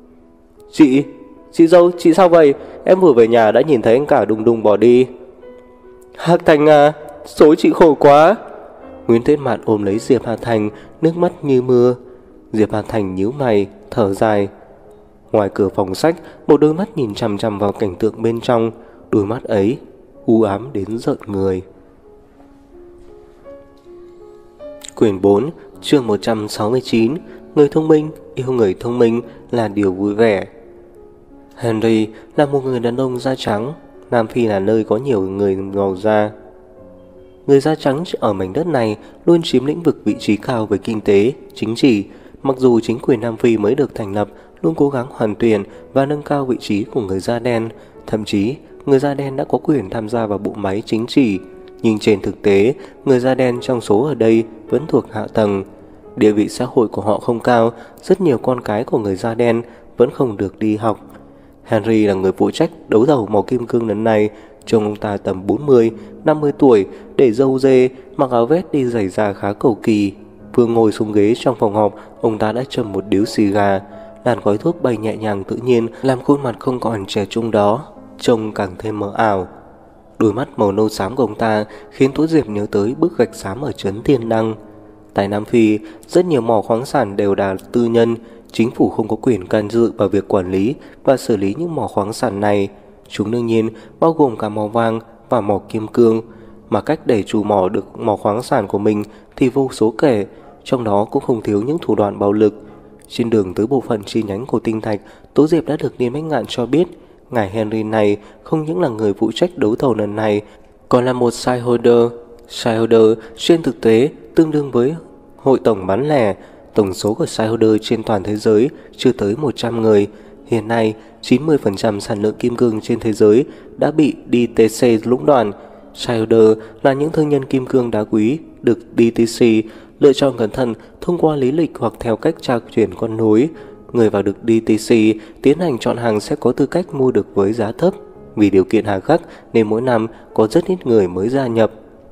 Chị dâu, chị sao vậy? Em vừa về nhà đã nhìn thấy anh cả đùng đùng bỏ đi. Hạc Thành à, số chị khổ quá. Nguyễn Tuyết Mạn ôm lấy Diệp Hạc Thành, nước mắt như mưa. Diệp Hạc Thành nhíu mày, thở dài. Ngoài cửa phòng sách, một đôi mắt nhìn chằm chằm vào cảnh tượng bên trong. Đôi mắt ấy u ám đến rợn người. Quyển 4, chương 169. Người thông minh yêu người thông minh là điều vui vẻ. Henry là một người đàn ông da trắng. Nam Phi là nơi có nhiều người màu da. Người da trắng ở mảnh đất này luôn chiếm lĩnh vực vị trí cao về kinh tế, chính trị. Mặc dù chính quyền Nam Phi mới được thành lập, luôn cố gắng hoàn tuyển và nâng cao vị trí của người da đen. Thậm chí, người da đen đã có quyền tham gia vào bộ máy chính trị. Nhưng trên thực tế, người da đen trong số ở đây vẫn thuộc hạ tầng. Địa vị xã hội của họ không cao, rất nhiều con cái của người da đen vẫn không được đi học. Henry là người phụ trách đấu thầu mỏ kim cương lần này. Trông ông ta tầm 40-50 tuổi, để râu dê, mặc áo vest đi giày da khá cầu kỳ. Vừa ngồi xuống ghế trong phòng họp, ông ta đã châm một điếu xì gà. Làn khói thuốc bay nhẹ nhàng tự nhiên, làm khuôn mặt không còn trẻ trung đó trông càng thêm mờ ảo. Đôi mắt màu nâu xám của ông ta khiến Tố Diệp nhớ tới bức gạch xám ở trấn Tiên Đăng. Tại Nam Phi, rất nhiều mỏ khoáng sản đều là tư nhân. Chính phủ không có quyền can dự vào việc quản lý và xử lý những mỏ khoáng sản này. Chúng đương nhiên bao gồm cả mỏ vàng và mỏ kim cương. Mà cách để chủ mỏ được mỏ khoáng sản của mình thì vô số kể, trong đó cũng không thiếu những thủ đoạn bạo lực. Trên đường tới bộ phận chi nhánh của Tinh Thạch, Tố Diệp đã được Niên Bách Ngạn cho biết ngài Henry này không những là người phụ trách đấu thầu lần này, còn là một shareholder. Shareholder trên thực tế tương đương với hội tổng bán lẻ. Tổng số của shareholder trên toàn thế giới chưa tới 100 người. Hiện nay, 90% sản lượng kim cương trên thế giới đã bị DTC lũng đoạn. Shareholder là những thương nhân kim cương đá quý được DTC lựa chọn cẩn thận thông qua lý lịch hoặc theo cách tra chuyển con nối. Người vào được DTC tiến hành chọn hàng sẽ có tư cách mua được với giá thấp. Vì điều kiện hà khắc nên mỗi năm có rất ít người mới gia nhập.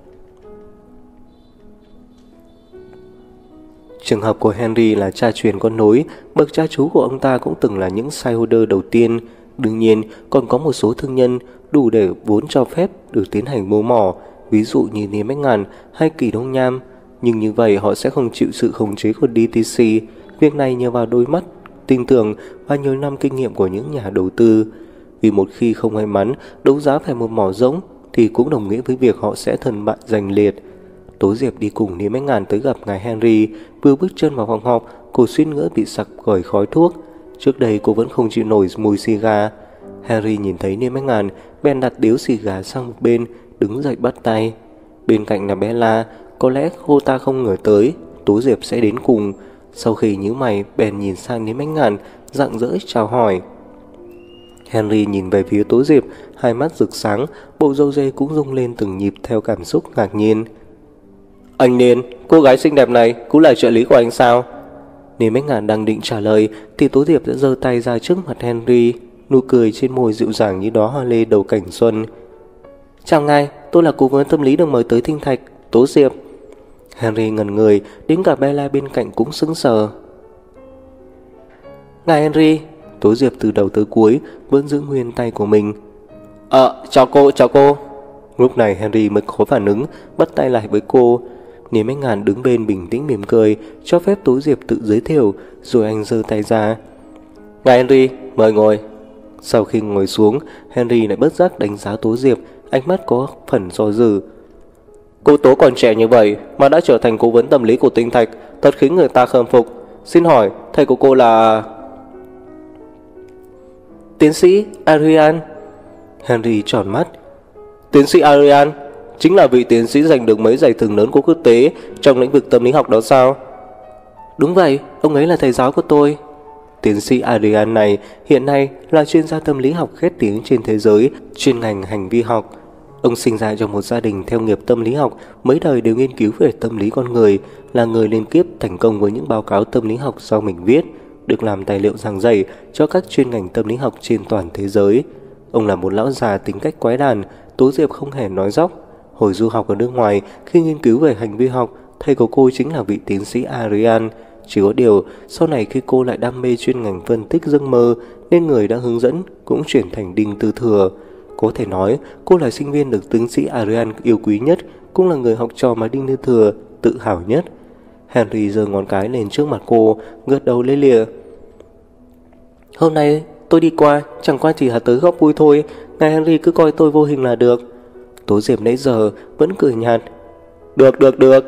Trường hợp của Henry là cha truyền con nối, bậc cha chú của ông ta cũng từng là những shareholder đầu tiên. Đương nhiên, còn có một số thương nhân đủ để vốn cho phép được tiến hành mua mỏ, ví dụ như Niên Bách Ngạn hay Kỳ Đông Nham. Nhưng như vậy họ sẽ không chịu sự khống chế của DTC. Việc này nhờ vào đôi mắt, tin tưởng và nhiều năm kinh nghiệm của những nhà đầu tư. Vì một khi không may mắn đấu giá phải một mỏ rỗng thì cũng đồng nghĩa với việc họ sẽ thân bại danh liệt. Tố Diệp đi cùng Niên Bách Ngạn tới gặp ngài Henry. Vừa bước chân vào phòng họp, cô suýt nữa bị sặc bởi khói thuốc. Trước đây cô vẫn không chịu nổi mùi xì gà. Henry nhìn thấy Niên Bách Ngạn bèn đặt điếu xì gà sang một bên, đứng dậy bắt tay. Bên cạnh là Bella. Có lẽ cô ta không ngờ tới Tố Diệp sẽ đến cùng. Sau khi nhíu mày, bèn nhìn sang Niên Bách Ngạn, rạng rỡ chào hỏi. Henry nhìn về phía Tố Diệp, hai mắt rực sáng, bộ râu dê cũng rung lên từng nhịp theo cảm xúc ngạc nhiên. Anh Niên, cô gái xinh đẹp này cũng là trợ lý của anh sao? Niên Bách Ngạn đang định trả lời thì Tố Diệp đã giơ tay ra trước mặt Henry, nụ cười trên môi dịu dàng như đóa hoa lê đầu cảnh xuân. Chào ngài, tôi là cố vấn tâm lý được mời tới Tinh Thạch, Tố Diệp. Henry ngẩn người, đến cả Bella bên cạnh cũng sững sờ. Ngài Henry. Tố Diệp từ đầu tới cuối vẫn giữ nguyên tay của mình. Chào cô. Lúc này Henry mới có phản ứng, bắt tay lại với cô. Niên Bách Ngạn đứng bên bình tĩnh mỉm cười, cho phép Tố Diệp tự giới thiệu, rồi anh giơ tay ra. Ngài Henry, mời ngồi. Sau khi ngồi xuống, Henry lại bất giác đánh giá Tố Diệp, ánh mắt có phần do dự. Cô Tố còn trẻ như vậy mà đã trở thành cố vấn tâm lý của Tinh Thạch, thật khiến người ta khâm phục. Xin hỏi, thầy của cô là... Tiến sĩ Adrian. Henry tròn mắt. Tiến sĩ Adrian chính là vị tiến sĩ giành được mấy giải thưởng lớn của quốc tế trong lĩnh vực tâm lý học đó sao? Đúng vậy, ông ấy là thầy giáo của tôi. Tiến sĩ Adrian này hiện nay là chuyên gia tâm lý học khét tiếng trên thế giới, chuyên ngành hành vi học. Ông sinh ra trong một gia đình theo nghiệp tâm lý học, mấy đời đều nghiên cứu về tâm lý con người, là người liên tiếp thành công với những báo cáo tâm lý học do mình viết, được làm tài liệu giảng dạy cho các chuyên ngành tâm lý học trên toàn thế giới. Ông là một lão già tính cách quái đản. Tố Diệp không hề nói dóc. Hồi du học ở nước ngoài, khi nghiên cứu về hành vi học, thầy của cô chính là vị tiến sĩ Adrian. Chỉ có điều, sau này khi cô lại đam mê chuyên ngành phân tích giấc mơ, nên người đã hướng dẫn cũng chuyển thành Đinh Tư Thừa. Có thể nói, cô là sinh viên được tiến sĩ Adrian yêu quý nhất, cũng là người học trò mà Đinh Tư Thừa tự hào nhất. Henry giơ ngón cái lên trước mặt cô, gật đầu lê lịa. Hôm nay tôi đi qua, chẳng qua chỉ là tới góp vui thôi, ngài Henry cứ coi tôi vô hình là được. Tố Diệp nãy giờ vẫn cười nhạt. Được.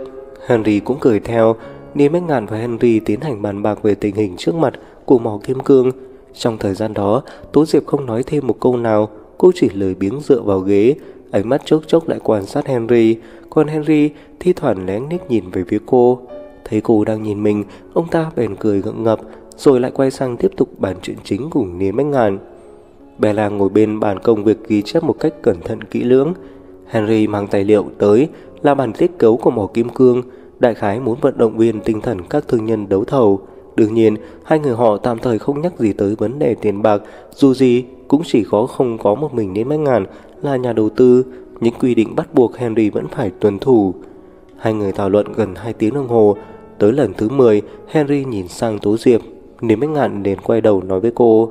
Henry cũng cười theo. Niêm Bách Ngạn và Henry tiến hành bàn bạc về tình hình trước mặt của mỏ kim cương. Trong thời gian đó, Tố Diệp không nói thêm một câu nào, cô chỉ lười biếng dựa vào ghế, ánh mắt chốc chốc lại quan sát Henry, còn Henry thi thoảng lén liếc nhìn về phía cô. Thấy cô đang nhìn mình, ông ta bèn cười gượng ngập, rồi lại quay sang tiếp tục bàn chuyện chính cùng Niêm Bách Ngạn. Bella ngồi bên bàn công việc ghi chép một cách cẩn thận kỹ lưỡng. Henry mang tài liệu tới là bản kết cấu của mỏ kim cương, đại khái muốn vận động viên tinh thần các thương nhân đấu thầu. Đương nhiên, hai người họ tạm thời không nhắc gì tới vấn đề tiền bạc, dù gì cũng chỉ không có một mình Niêm Bách Ngạn là nhà đầu tư, những quy định bắt buộc Henry vẫn phải tuân thủ. Hai người thảo luận gần 2 tiếng đồng hồ. Tới lần thứ 10, Henry nhìn sang Tố Diệp. Niêm Bách Ngạn liền quay đầu nói với cô: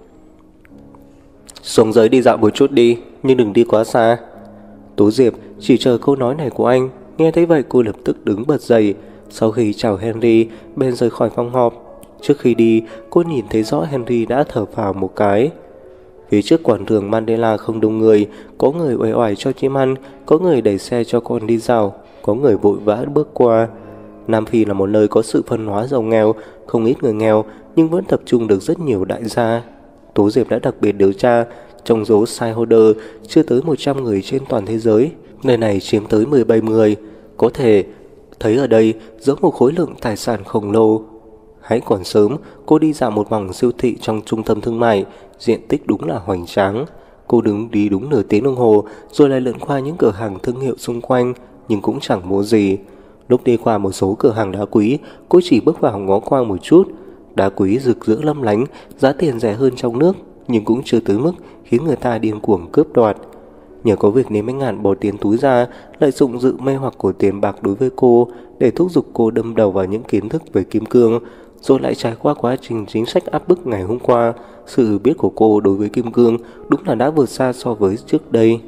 "Xuống dưới đi dạo một chút đi, nhưng đừng đi quá xa." Tố Diệp chỉ chờ câu nói này của anh. Nghe thấy vậy, cô lập tức đứng bật dậy. Sau khi chào Henry, bèn rời khỏi phòng họp. Trước khi đi, cô nhìn thấy rõ Henry đã thở phào một cái. Phía trước quảng trường Mandela không đông người, có người uể oải cho chim ăn, có người đẩy xe cho con đi dạo, có người vội vã bước qua. Nam Phi là một nơi có sự phân hóa giàu nghèo, không ít người nghèo nhưng vẫn tập trung được rất nhiều đại gia. Tố Diệp đã đặc biệt điều tra, trong số shareholder chưa tới 100 người trên toàn thế giới, nơi này chiếm tới 17 người. Có thể thấy ở đây giống một khối lượng tài sản khổng lồ. Hãy còn sớm, cô đi dạo một vòng siêu thị trong trung tâm thương mại, diện tích đúng là hoành tráng. Cô đứng đi đúng nửa tiếng đồng hồ, rồi lại lượn qua những cửa hàng thương hiệu xung quanh, nhưng cũng chẳng mua gì. Lúc đi qua một số cửa hàng đá quý, cô chỉ bước vào ngó qua một chút. Đá quý rực rỡ lấp lánh, giá tiền rẻ hơn trong nước, nhưng cũng chưa tới mức khiến người ta điên cuồng cướp đoạt. Nhờ có việc Niêm Bách Ngạn bỏ tiền túi ra, lợi dụng sự mê hoặc của tiền bạc đối với cô để thúc giục cô đâm đầu vào những kiến thức về kim cương, rồi lại trải qua quá trình chính sách áp bức ngày hôm qua, sự biết của cô đối với kim cương đúng là đã vượt xa so với trước đây.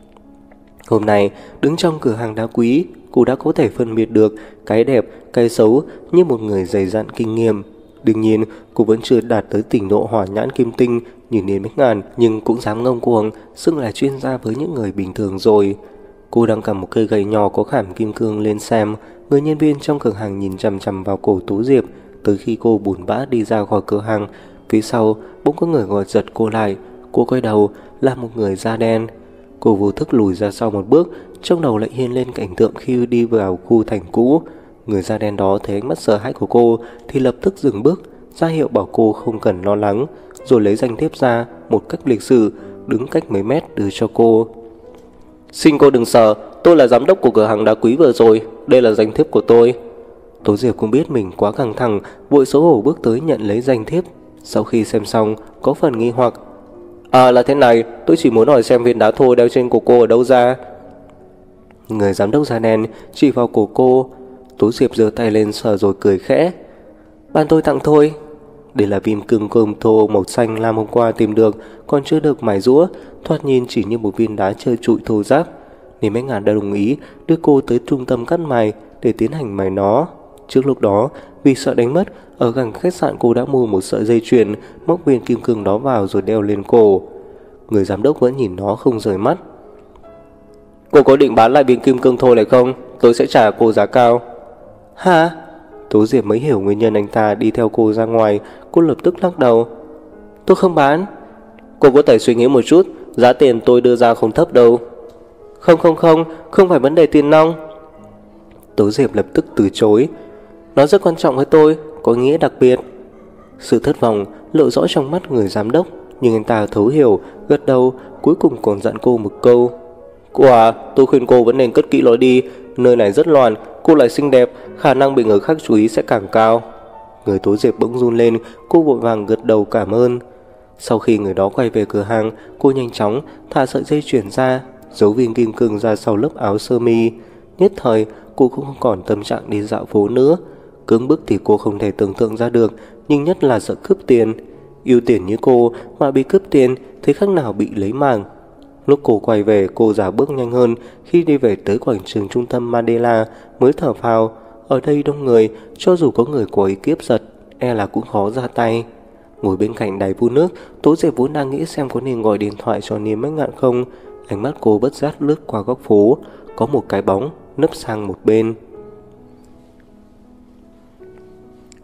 Hôm nay, đứng trong cửa hàng đá quý, cô đã có thể phân biệt được cái đẹp, cái xấu như một người dày dặn kinh nghiệm. Đương nhiên, cô vẫn chưa đạt tới trình độ hỏa nhãn kim tinh như Niêm Bách Ngạn, nhưng cũng dám ngông cuồng xưng là chuyên gia với những người bình thường rồi. Cô đang cầm một cây gậy nhỏ có khảm kim cương lên xem. Người nhân viên trong cửa hàng nhìn chằm chằm vào cổ Tố Diệp. Tới khi cô buồn bã đi ra khỏi cửa hàng, phía sau bỗng có người gọi giật cô lại. Cô quay đầu là một người da đen. Cô vô thức lùi ra sau một bước, trong đầu lại hiện lên cảnh tượng khi đi vào khu thành cũ. Người da đen đó thấy ánh mắt sợ hãi của cô thì lập tức dừng bước, ra hiệu bảo cô không cần lo lắng, rồi lấy danh thiếp ra một cách lịch sự, đứng cách mấy mét đưa cho cô. "Xin cô đừng sợ, tôi là giám đốc của cửa hàng đá quý vừa rồi, đây là danh thiếp của tôi." Tố Diệp cũng biết mình quá căng thẳng, vội xấu hổ bước tới nhận lấy danh thiếp. Sau khi xem xong, có phần nghi hoặc: "À, là thế này, tôi chỉ muốn hỏi xem viên đá thô đeo trên cổ cô ở đâu ra." Người giám đốc da đen chỉ vào cổ cô. Tố Diệp giơ tay lên sờ rồi cười khẽ: "Bạn tôi tặng thôi. Đây là viên cương cơm thô màu xanh lam hôm qua tìm được, còn chưa được mài rũa, thoạt nhìn chỉ như một viên đá trơ trụi thô ráp. Niêm Bách Ngạn đã đồng ý đưa cô tới trung tâm cắt mài để tiến hành mài nó. Trước lúc đó, vì sợ đánh mất, ở gần khách sạn cô đã mua một sợi dây chuyền, móc viên kim cương đó vào rồi đeo lên cổ." Người giám đốc vẫn nhìn nó không rời mắt. "Cô có định bán lại viên kim cương thô này không? Tôi sẽ trả cô giá cao." "Hả?" Tố Diệp mới hiểu nguyên nhân anh ta đi theo cô ra ngoài. Cô lập tức lắc đầu: "Tôi không bán." "Cô có thể suy nghĩ một chút, giá tiền tôi đưa ra không thấp đâu." Không phải vấn đề tiền nong." Tố Diệp lập tức từ chối: "Nó rất quan trọng với tôi, có nghĩa đặc biệt." Sự thất vọng lộ rõ trong mắt người giám đốc, nhưng anh ta thấu hiểu, gật đầu, cuối cùng còn dặn cô một câu: "Cô à, tôi khuyên cô vẫn nên cất kỹ lối đi, nơi này rất loạn, cô lại xinh đẹp, khả năng bị người khác chú ý sẽ càng cao." Người Tố Diệp bỗng run lên, cô vội vàng gật đầu cảm ơn. Sau khi người đó quay về cửa hàng, cô nhanh chóng thả sợi dây chuyền ra, giấu viên kim cương ra sau lớp áo sơ mi. Nhất thời, cô cũng không còn tâm trạng đi dạo phố nữa. Cưỡng bức thì cô không thể tưởng tượng ra được, nhưng nhất là sợ cướp tiền. Yêu tiền như cô mà bị cướp tiền thì khác nào bị lấy mạng. Lúc cô quay về, cô giả bước nhanh hơn. Khi đi về tới quảng trường trung tâm Mandela mới thở phào. Ở đây đông người, cho dù có người cố ý cướp giật, e là cũng khó ra tay. Ngồi bên cạnh đài vun nước, Tố Diệp vốn đang nghĩ xem có nên gọi điện thoại cho Niêm Bách Ngạn không. Ánh mắt cô bất giác lướt qua góc phố, có một cái bóng nấp sang một bên.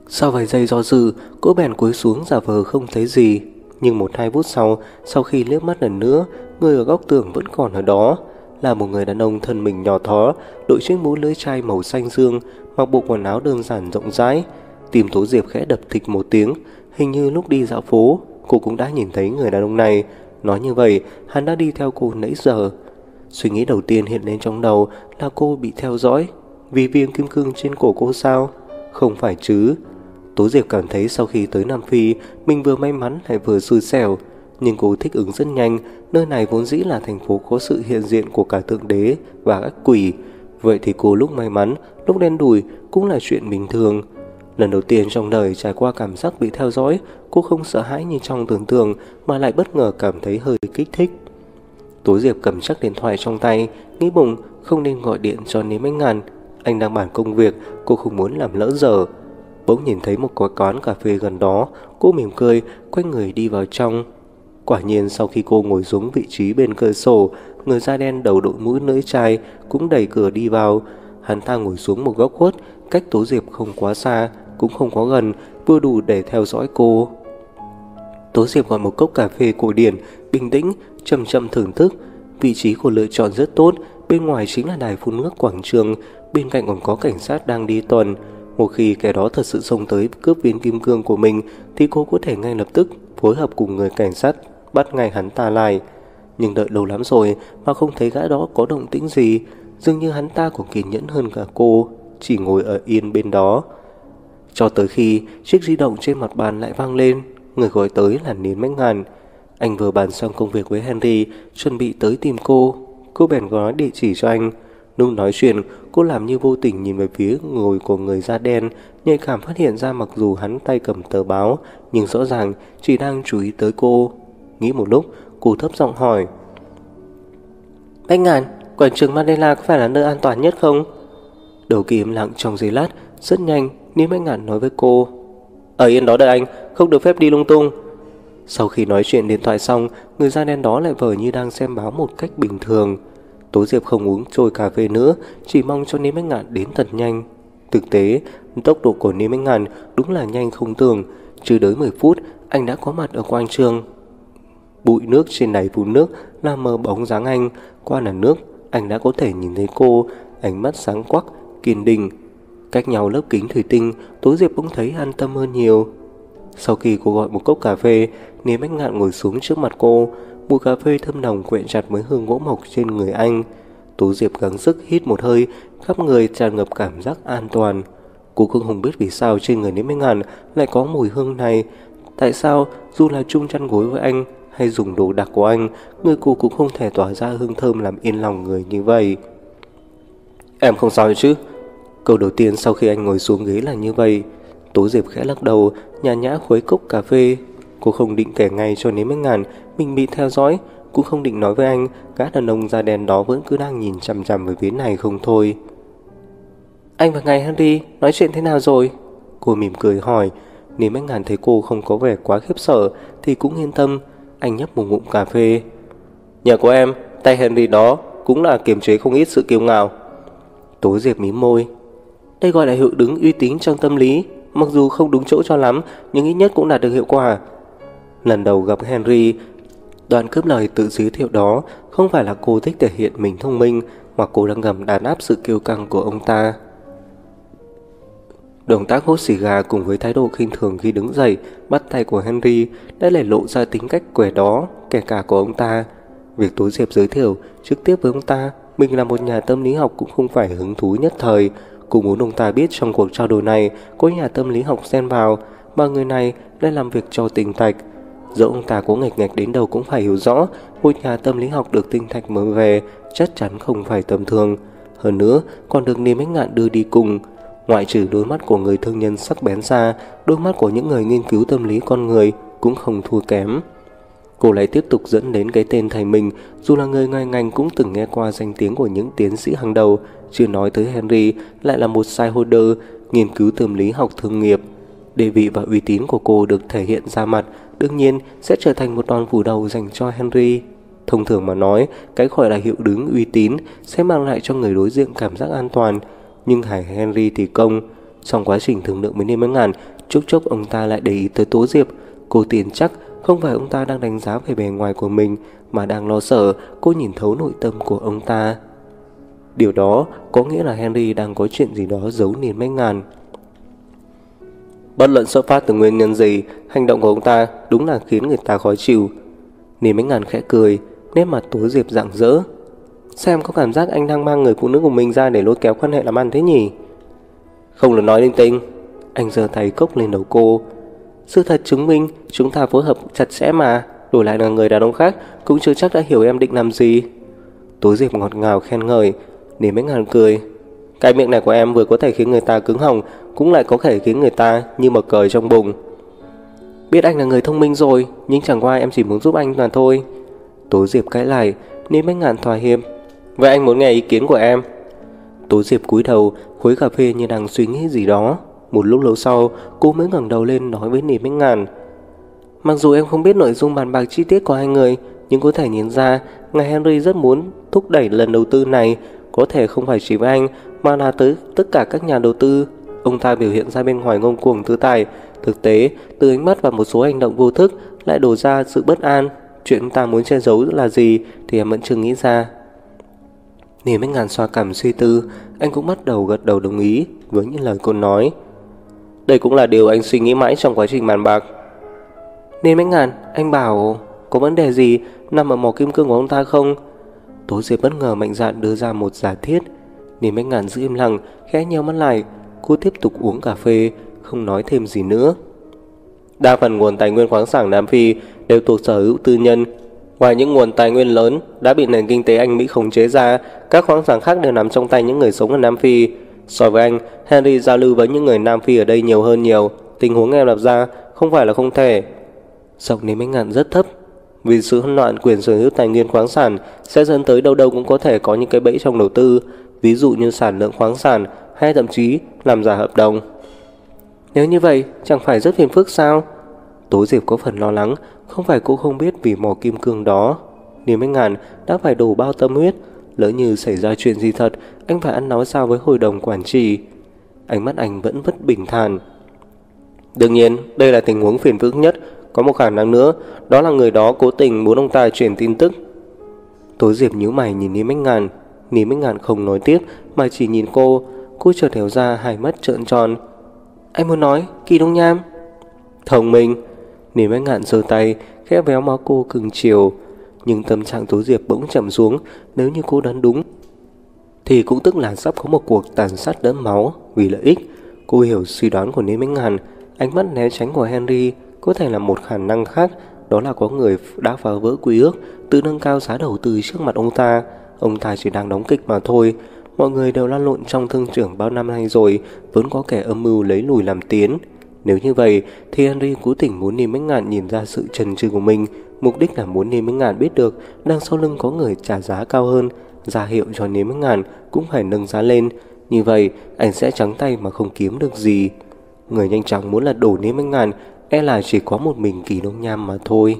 Sau vài giây do dự, cô bèn cúi xuống giả vờ không thấy gì. Nhưng 1-2 phút sau khi liếc mắt lần nữa, người ở góc tường vẫn còn ở đó. Là một người đàn ông thân mình nhỏ thó, đội chiếc mũ lưỡi chai màu xanh dương, mặc bộ quần áo đơn giản rộng rãi. Tim Tố Diệp khẽ đập thịch một tiếng. Hình như lúc đi dạo phố, cô cũng đã nhìn thấy người đàn ông này. Nói như vậy, hắn đã đi theo cô nãy giờ. Suy nghĩ đầu tiên hiện lên trong đầu là cô bị theo dõi. Vì viên kim cương trên cổ cô sao? Không phải chứ. Tố Diệp cảm thấy sau khi tới Nam Phi, mình vừa may mắn lại vừa xui xẻo. Nhưng cô thích ứng rất nhanh. Nơi này vốn dĩ là thành phố có sự hiện diện của cả thượng đế và ác quỷ. Vậy thì cô lúc may mắn, lúc đen đủi cũng là chuyện bình thường. Lần đầu tiên trong đời trải qua cảm giác bị theo dõi, cô không sợ hãi như trong tưởng tượng mà lại bất ngờ cảm thấy hơi kích thích. Tố Diệp cầm chắc điện thoại trong tay, nghĩ bụng không nên gọi điện cho Lý Mách Ngàn. Anh đang bàn công việc, cô không muốn làm lỡ giờ. Bỗng nhìn thấy một quán cà phê gần đó, cô mỉm cười, quay người đi vào trong. Quả nhiên sau khi cô ngồi xuống vị trí bên cửa sổ, người da đen đầu đội mũ lưỡi chai cũng đẩy cửa đi vào. Hắn ta ngồi xuống một góc khuất, cách Tố Diệp không quá xa, cũng không quá gần, vừa đủ để theo dõi cô. Tố Diệp gọi một cốc cà phê cổ điển, bình tĩnh, chậm chậm thưởng thức. Vị trí cô lựa chọn rất tốt, bên ngoài chính là đài phun nước quảng trường, bên cạnh còn có cảnh sát đang đi tuần. Một khi kẻ đó thật sự xông tới cướp viên kim cương của mình thì cô có thể ngay lập tức phối hợp cùng người cảnh sát bắt ngay hắn ta lại. Nhưng đợi lâu lắm rồi mà không thấy gã đó có động tĩnh gì. Dường như hắn ta còn kiên nhẫn hơn cả cô, chỉ ngồi ở yên bên đó. Cho tới khi chiếc di động trên mặt bàn lại vang lên. Người gọi tới là Lý Mách Ngàn. Anh vừa bàn xong công việc với Henry, chuẩn bị tới tìm cô. Cô bèn nói địa chỉ cho anh. Lúc nói chuyện, cô làm như vô tình nhìn về phía ngồi của người da đen, nhạy cảm phát hiện ra mặc dù hắn tay cầm tờ báo, nhưng rõ ràng chỉ đang chú ý tới cô. Nghĩ một lúc, cô thấp giọng hỏi: Mách Ngàn, quảng trường Mandela có phải là nơi an toàn nhất không? Đầu kia im lặng trong giây lát, rất nhanh, Lý Mách Ngàn nói với cô: Ở yên đó đợi anh, không được phép đi lung tung. Sau khi nói chuyện điện thoại xong, người da đen đó lại vờ như đang xem báo một cách bình thường. Tố Diệp không uống trôi cà phê nữa, chỉ mong cho Lý Mách Ngạn đến thật nhanh. Thực tế, tốc độ của Lý Mách Ngạn đúng là nhanh không tưởng. Chưa tới 10 phút, anh đã có mặt ở quảng trường. Bụi nước trên đài phun nước làm mờ bóng dáng anh. Qua làn nước, anh đã có thể nhìn thấy cô, ánh mắt sáng quắc, kiên định. Cách nhau lớp kính thủy tinh, Tố Diệp cũng thấy an tâm hơn nhiều. Sau khi cô gọi một cốc cà phê, Lý Mách Ngạn ngồi xuống trước mặt cô. Mùi cà phê thơm nồng quyện chặt với hương gỗ mộc trên người anh. Tố Diệp gắng sức hít một hơi, khắp người tràn ngập cảm giác an toàn. Cô cũng không biết vì sao trên người Lý Mách Ngạn lại có mùi hương này. Tại sao dù là chung chăn gối với anh hay dùng đồ đặc của anh, người cô cũng không thể tỏa ra hương thơm làm yên lòng người như vậy. Em không sao chứ? Câu đầu tiên sau khi anh ngồi xuống ghế là như vậy. Tố Diệp khẽ lắc đầu, nhàn nhã khuấy cốc cà phê. Cô không định kể ngay cho Lý Mách Ngạn mình bị theo dõi, cũng không định nói với anh gã đàn ông da đen đó vẫn cứ đang nhìn chằm chằm về phía này không thôi. Anh và ngài Henry nói chuyện thế nào rồi? Cô mỉm cười hỏi. Lý Mách Ngạn thấy cô không có vẻ quá khiếp sợ thì cũng yên tâm. Anh nhấp một ngụm cà phê. Nhờ của em, tay Henry đó cũng là kiềm chế không ít sự kiêu ngạo. Tố Diệp mím môi. Đây gọi là hiệu ứng uy tín trong tâm lý. Mặc dù không đúng chỗ cho lắm, nhưng ít nhất cũng đạt được hiệu quả. Lần đầu gặp Henry, đoạn cướp lời tự giới thiệu đó không phải là cô thích thể hiện mình thông minh, mà cô đang ngầm đàn áp sự kiêu căng của ông ta. Động tác hút xì gà cùng với thái độ khinh thường khi đứng dậy bắt tay của Henry đã để lộ ra tính cách quẻ đó, kể cả của ông ta. Việc Tố Diệp giới thiệu trực tiếp với ông ta mình là một nhà tâm lý học cũng không phải hứng thú nhất thời. Cô muốn ông ta biết trong cuộc trao đổi này có nhà tâm lý học xen vào, mà người này lại làm việc cho tinh thạch. Dẫu ông ta có nghịch ngạch đến đâu cũng phải hiểu rõ, một nhà tâm lý học được tinh thạch mời về chắc chắn không phải tầm thường. Hơn nữa còn được Lý Mách Ngạn đưa đi cùng. Ngoại trừ đôi mắt của người thương nhân sắc bén ra, đôi mắt của những người nghiên cứu tâm lý con người cũng không thua kém. Cô lại tiếp tục dẫn đến cái tên thầy mình. Dù là người ngoài ngành cũng từng nghe qua danh tiếng của những tiến sĩ hàng đầu. Chưa nói tới Henry lại là một shareholder nghiên cứu tâm lý học thương nghiệp. Địa vị và uy tín của cô được thể hiện ra mặt, đương nhiên sẽ trở thành một đòn phủ đầu dành cho Henry. Thông thường mà nói, cái gọi là hiệu ứng uy tín sẽ mang lại cho người đối diện cảm giác an toàn. Nhưng Hải Henry thì công. Trong quá trình thương lượng với Lý Mách Ngạn, Chốc chốc ông ta lại để ý tới Tố Diệp. Cô tin chắc không phải ông ta đang đánh giá về bề ngoài của mình, mà đang lo sợ cô nhìn thấu nội tâm của ông ta. Điều đó có nghĩa là Henry đang có chuyện gì đó giấu Niên Bách Ngàn. Bất luận xuất phát từ nguyên nhân gì, hành động của ông ta đúng là khiến người ta khó chịu. Niên Bách Ngàn khẽ cười, nét mặt Tố Diệp rạng rỡ. Sao em có cảm giác anh đang mang người phụ nữ của mình ra để lôi kéo quan hệ làm ăn thế nhỉ? Không được nói linh tinh. Anh giơ tay cốc lên đầu cô. Sự thật chứng minh chúng ta phối hợp chặt chẽ mà. Đổi lại là người đàn ông khác cũng chưa chắc đã hiểu em định làm gì. Tố Diệp ngọt ngào khen ngợi. Niên Bách Ngàn cười. Cái miệng này của em vừa có thể khiến người ta cứng họng, cũng lại có thể khiến người ta như mà cười trong bụng. Biết anh là người thông minh rồi, nhưng chẳng qua em chỉ muốn giúp anh mà thôi. Tố Diệp cãi lại. Niên Bách Ngàn thỏa hiệp. Vậy anh muốn nghe ý kiến của em? Tố Diệp cúi đầu khuấy cà phê như đang suy nghĩ gì đó. Một lúc lâu sau, cô mới ngẩng đầu lên nói với Niên Bách Ngàn. Mặc dù em không biết nội dung bàn bạc chi tiết của hai người, nhưng có thể nhìn ra ngài Henry rất muốn thúc đẩy lần đầu tư này. Có thể không phải chỉ với anh, mà là tới tất cả các nhà đầu tư. Ông ta biểu hiện ra bên ngoài ngông cuồng tư tài, thực tế từ ánh mắt và một số hành động vô thức lại đổ ra sự bất an. Chuyện ông ta muốn che giấu là gì thì em vẫn chưa nghĩ ra. Niên Bách Ngàn xoa cằm suy tư. Anh cũng bắt đầu gật đầu đồng ý với những lời cô nói. Đây cũng là điều anh suy nghĩ mãi trong quá trình bàn bạc. Niên Bách Ngàn, anh bảo có vấn đề gì nằm ở mỏ kim cương của ông ta không? Tố Diệp bất ngờ mạnh dạn đưa ra một giả thiết. Niên Bách Ngàn giữ im lặng, khẽ nheo mắt lại. Cô tiếp tục uống cà phê, không nói thêm gì nữa. Đa phần nguồn tài nguyên khoáng sản Nam Phi đều thuộc sở hữu tư nhân. Ngoài những nguồn tài nguyên lớn đã bị nền kinh tế Anh Mỹ khống chế ra, các khoáng sản khác đều nằm trong tay những người sống ở Nam Phi. So với anh, Henry giao lưu với những người Nam Phi ở đây nhiều hơn nhiều. Tình huống em lập ra không phải là không thể. Giọng Niên Bách Ngạn rất thấp. Vì sự hỗn loạn quyền sở hữu tài nguyên khoáng sản sẽ dẫn tới đâu đâu cũng có thể có những cái bẫy trong đầu tư, ví dụ như sản lượng khoáng sản hay thậm chí làm giả hợp đồng. Nếu như vậy chẳng phải rất phiền phức sao? Tố Diệp có phần lo lắng. Không phải cô không biết vì mỏ kim cương đó Niên Bách Ngạn đã phải đổ bao tâm huyết. Lỡ như xảy ra chuyện gì thật, anh phải ăn nói sao với hội đồng quản trị? Ánh mắt anh vẫn rất bình thản. Đương nhiên đây là tình huống phiền phức nhất. Có một khả năng nữa, đó là người đó cố tình muốn ông ta truyền tin tức. Tố Diệp nhíu mày nhìn Niên Bách Ngạn. Niên Bách Ngạn không nói tiếp mà chỉ nhìn cô. Cô chợt hiểu ra, hai mắt trợn tròn. Anh muốn nói Kỳ Đông Nham? Thông minh. Niên Bách Ngạn giơ tay khẽ véo má cô cưng chiều. Nhưng tâm trạng Tố Diệp bỗng trầm xuống. Nếu như cô đoán đúng thì cũng tức là sắp có một cuộc tàn sát đẫm máu vì lợi ích. Cô hiểu suy đoán của Niên Bách Ngạn. Ánh mắt né tránh của Henry có thể là một khả năng khác. Đó là có người đã phá vỡ quy ước, tự nâng cao giá đầu tư trước mặt ông ta. Ông ta chỉ đang đóng kịch mà thôi. Mọi người đều lăn lộn trong thương trường bao năm nay rồi, vẫn có kẻ âm mưu lấy lùi làm tiến. Nếu như vậy thì Henry cố tình muốn Niên Bách Ngạn nhìn ra sự chần chừ của mình. Mục đích là muốn Niên Bách Ngạn biết được đằng sau lưng có người trả giá cao hơn, ra hiệu cho Niên Bách Ngạn cũng phải nâng giá lên. Như vậy anh sẽ trắng tay mà không kiếm được gì. Người nhanh chóng muốn lật đổ Niên Bách Ngạn e là chỉ có một mình Kỳ Đông Nham mà thôi.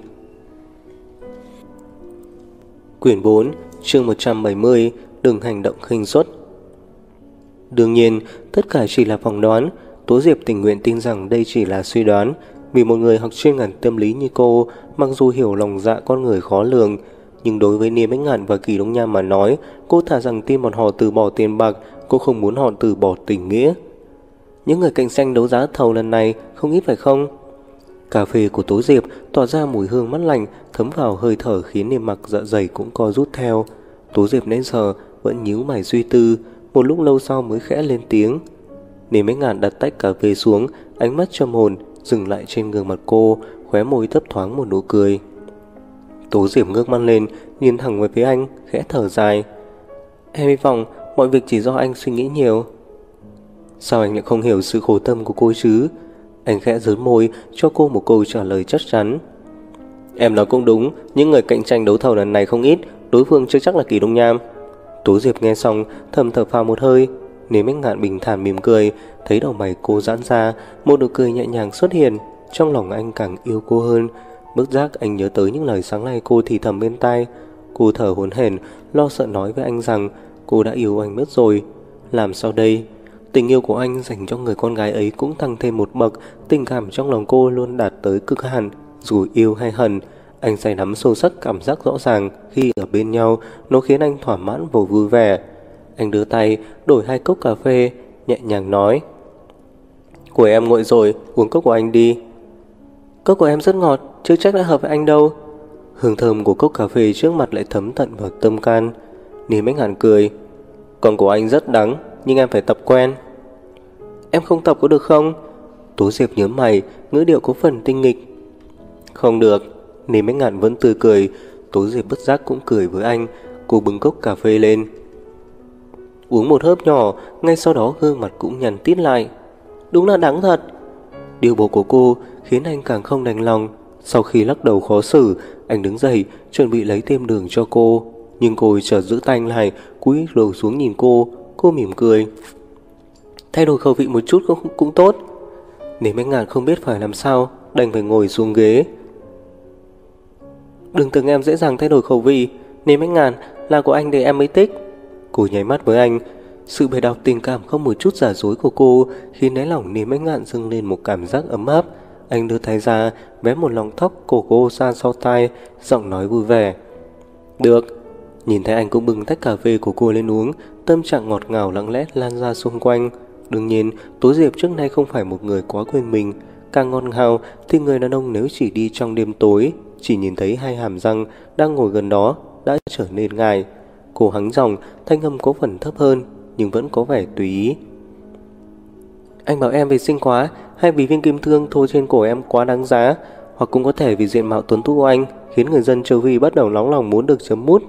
Quyển 4, chương 170, đừng hành động khinh suất. Đương nhiên, tất cả chỉ là phỏng đoán. Tố Diệp tình nguyện tin rằng đây chỉ là suy đoán. Vì một người học chuyên ngành tâm lý như cô, mặc dù hiểu lòng dạ con người khó lường, nhưng đối với Niên Bách Ngạn và Kỳ Đông Nham mà nói, cô thà rằng tin bọn họ từ bỏ tiền bạc, cô không muốn họ từ bỏ tình nghĩa. Những người cạnh tranh đấu giá thầu lần này không ít phải không? Cà phê của Tố Diệp tỏa ra mùi hương mát lạnh, thấm vào hơi thở khiến niêm mạc dạ dày cũng co rút theo. Tố Diệp nãy giờ vẫn nhíu mày suy tư, một lúc lâu sau mới khẽ lên tiếng. Niên Bách Ngạn đặt tách cà phê xuống, ánh mắt trầm hồn dừng lại trên gương mặt cô, khóe môi thấp thoáng một nụ cười. Tố Diệp ngước mắt lên, nhìn thẳng về phía anh, khẽ thở dài. Em hy vọng mọi việc chỉ do anh suy nghĩ nhiều. Sao anh lại không hiểu sự khổ tâm của cô chứ? Anh khẽ giớn môi cho cô một câu trả lời chắc chắn. Em nói cũng đúng, những người cạnh tranh đấu thầu lần này không ít, đối phương chưa chắc là Kỳ Đông Nham. Tố Diệp nghe xong thầm thở phào một hơi. Niên Bách Ngạn bình thản mỉm cười, thấy đầu mày cô giãn ra, một nụ cười nhẹ nhàng xuất hiện. Trong lòng anh càng yêu cô hơn. Bất giác anh nhớ tới những lời sáng nay cô thì thầm bên tai. Cô thở hổn hển, lo sợ nói với anh rằng cô đã yêu anh mất rồi. Làm sao đây? Tình yêu của anh dành cho người con gái ấy cũng tăng thêm một bậc. Tình cảm trong lòng cô luôn đạt tới cực hạn. Dù yêu hay hận, anh say đắm sâu sắc cảm giác rõ ràng khi ở bên nhau. Nó khiến anh thỏa mãn và vui vẻ. Anh đưa tay đổi 2 cốc cà phê, nhẹ nhàng nói: "Của em nguội rồi, uống cốc của anh đi." "Cốc của em rất ngọt, chưa chắc đã hợp với anh đâu." Hương thơm của cốc cà phê trước mặt lại thấm tận vào tâm can. Niềm Bách Ngạn cười: "Còn của anh rất đắng, nhưng em phải tập quen." "Em không tập có được không?" Tố Diệp nhớ mày, ngữ điệu có phần tinh nghịch. "Không được." Niềm Bách Ngạn vẫn tươi cười. Tố Diệp bất giác cũng cười với anh. Cô bưng cốc cà phê lên, uống một hớp nhỏ, ngay sau đó gương mặt cũng nhăn tít lại. "Đúng là đắng thật." Điều bộ của cô khiến anh càng không đành lòng. Sau khi lắc đầu khó xử, anh đứng dậy chuẩn bị lấy thêm đường cho cô, nhưng cô chợt giữ tay anh lại, cúi đầu xuống nhìn cô. Cô mỉm cười: "Thay đổi khẩu vị một chút cũng tốt." Nếu Bách Ngạn không biết phải làm sao, đành phải ngồi xuống ghế. "Đừng tưởng em dễ dàng thay đổi khẩu vị. Nếu Bách Ngạn là của anh thì em mới thích." Cô nháy mắt với anh. Sự bày đặt tình cảm không một chút giả dối của cô khiến đáy lòng Niềm Bách Ngạn dâng lên một cảm giác ấm áp. Anh đưa tay ra vén một lọn tóc cổ cô ra sau tai, giọng nói vui vẻ: "Được." Nhìn thấy anh cũng bưng tách cà phê của cô lên uống, tâm trạng ngọt ngào lặng lẽ lan ra xung quanh. Đương nhiên, Tố Diệp trước nay không phải một người quá quên mình. Càng ngọt ngào thì người đàn ông nếu chỉ đi trong đêm tối, chỉ nhìn thấy 2 hàm răng đang ngồi gần đó đã trở nên ngại. Cô hắng giọng, thanh âm có phần thấp hơn nhưng vẫn có vẻ tùy ý: "Anh bảo em vệ sinh quá, hay vì viên kim cương thô trên cổ em quá đáng giá, hoặc cũng có thể vì diện mạo tuấn tú của anh khiến người dân châu Phi bắt đầu nóng lòng muốn được chấm mút."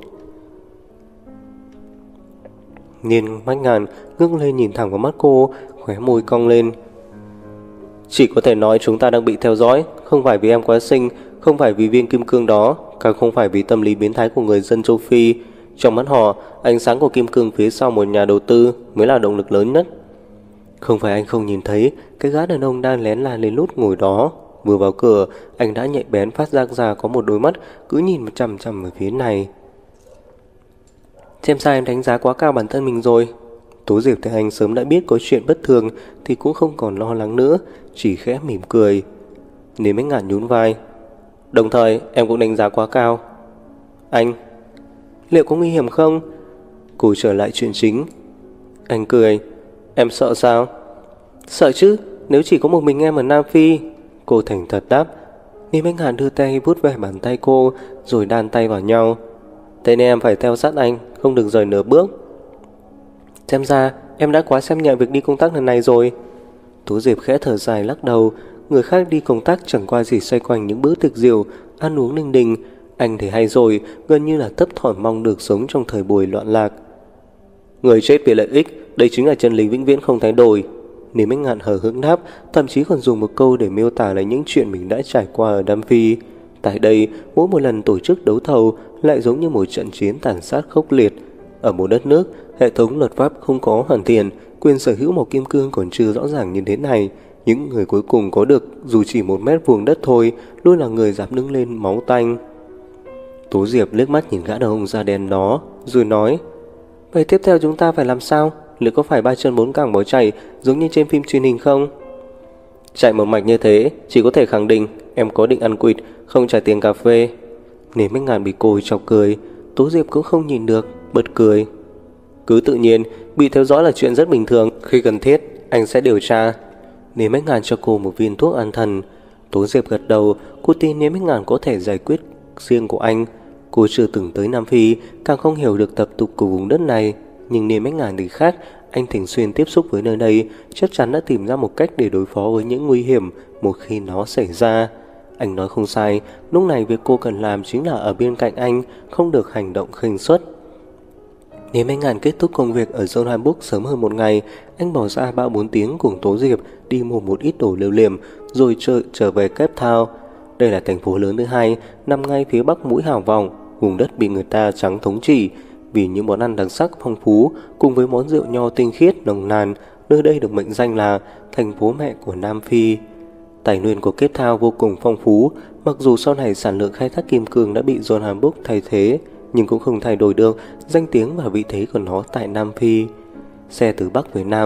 Niềm Bách Ngạn ngước lên nhìn thẳng vào mắt cô, khóe môi cong lên: "Chỉ có thể nói chúng ta đang bị theo dõi, không phải vì em quá xinh, không phải vì viên kim cương đó, càng không phải vì tâm lý biến thái của người dân châu Phi. Trong mắt họ, ánh sáng của kim cương phía sau một nhà đầu tư mới là động lực lớn nhất." Không phải anh không nhìn thấy cái gã đàn ông đang lén la lên lút ngồi đó. Vừa vào cửa, anh đã nhạy bén phát giác ra có một đôi mắt cứ nhìn chằm chằm về phía này. "Xem ra em đánh giá quá cao bản thân mình rồi." Tố Diệp thấy anh sớm đã biết có chuyện bất thường thì cũng không còn lo lắng nữa, chỉ khẽ mỉm cười. Nếu Bách Ngạn nhún vai: "Đồng thời em cũng đánh giá quá cao." "Anh, liệu có nguy hiểm không?" Cô trở lại chuyện chính. Anh cười: "Em sợ sao?" "Sợ chứ, nếu chỉ có một mình em ở Nam Phi." Cô thành thật đáp. Nếu Bách Ngạn đưa tay vuốt về bàn tay cô rồi đan tay vào nhau. "Thế nên em phải theo sát anh, không được rời nửa bước." "Xem ra em đã quá xem nhẹ việc đi công tác lần này rồi." Tố Diệp khẽ thở dài lắc đầu. Người khác đi công tác chẳng qua gì xoay quanh những bữa tiệc rượu, ăn uống linh đình. Anh thì hay rồi, gần như là thấp thỏm mong được sống trong thời buổi loạn lạc. Người chết vì lợi ích, đây chính là chân lý vĩnh viễn không thay đổi. Nếu Bách Ngạn hờ hững đáp, thậm chí còn dùng một câu để miêu tả lại những chuyện mình đã trải qua ở Nam Phi. Tại đây, mỗi một lần tổ chức đấu thầu lại giống như một trận chiến tàn sát khốc liệt. Ở một đất nước, hệ thống luật pháp không có hoàn thiện, quyền sở hữu một kim cương còn chưa rõ ràng như thế này. Những người cuối cùng có được dù chỉ 1 mét vuông đất thôi luôn là người dám đứng lên máu tanh. Tố Diệp liếc mắt nhìn gã đàn ông da đen đó rồi nói: "Vậy tiếp theo chúng ta phải làm sao? Liệu có phải 3 chân 4 cẳng bỏ chạy giống như trên phim truyền hình không?" "Chạy một mạch như thế, chỉ có thể khẳng định em có định ăn quỵt, không trả tiền cà phê." Nếu Bách Ngạn bị cô chọc cười, Tố Diệp cũng không nhìn được, bật cười: "Cứ tự nhiên, bị theo dõi là chuyện rất bình thường, khi cần thiết anh sẽ điều tra." Nếu Bách Ngạn cho cô một viên thuốc an thần. Tố Diệp gật đầu. Cô tin Nếu Bách Ngạn có thể giải quyết riêng của anh. Cô chưa từng tới Nam Phi, càng không hiểu được tập tục của vùng đất này. Nhưng Nếu Bách Ngạn thì khác. Anh thường xuyên tiếp xúc với nơi đây, chắc chắn đã tìm ra một cách để đối phó với những nguy hiểm một khi nó xảy ra. Anh nói không sai, lúc này việc cô cần làm chính là ở bên cạnh anh, không được hành động khinh suất. Nếu Bách Ngạn kết thúc công việc ở Johannesburg sớm hơn 1 ngày, anh bỏ ra 3-4 tiếng cùng Tố Diệp đi mua một ít đồ lưu niệm rồi trở về Cape Town. Đây là thành phố lớn thứ 2 nằm ngay phía bắc mũi Hào Vọng, vùng đất bị người ta trắng thống trị. Vì những món ăn đặc sắc phong phú cùng với món rượu nho tinh khiết nồng nàn, nơi đây được mệnh danh là thành phố mẹ của Nam Phi. Tài nguyên của Cape Town vô cùng phong phú, mặc dù sau này sản lượng khai thác kim cương đã bị Johannesburg thay thế, nhưng cũng không thay đổi được danh tiếng và vị thế của nó tại Nam Phi. Xe từ Bắc về Nam,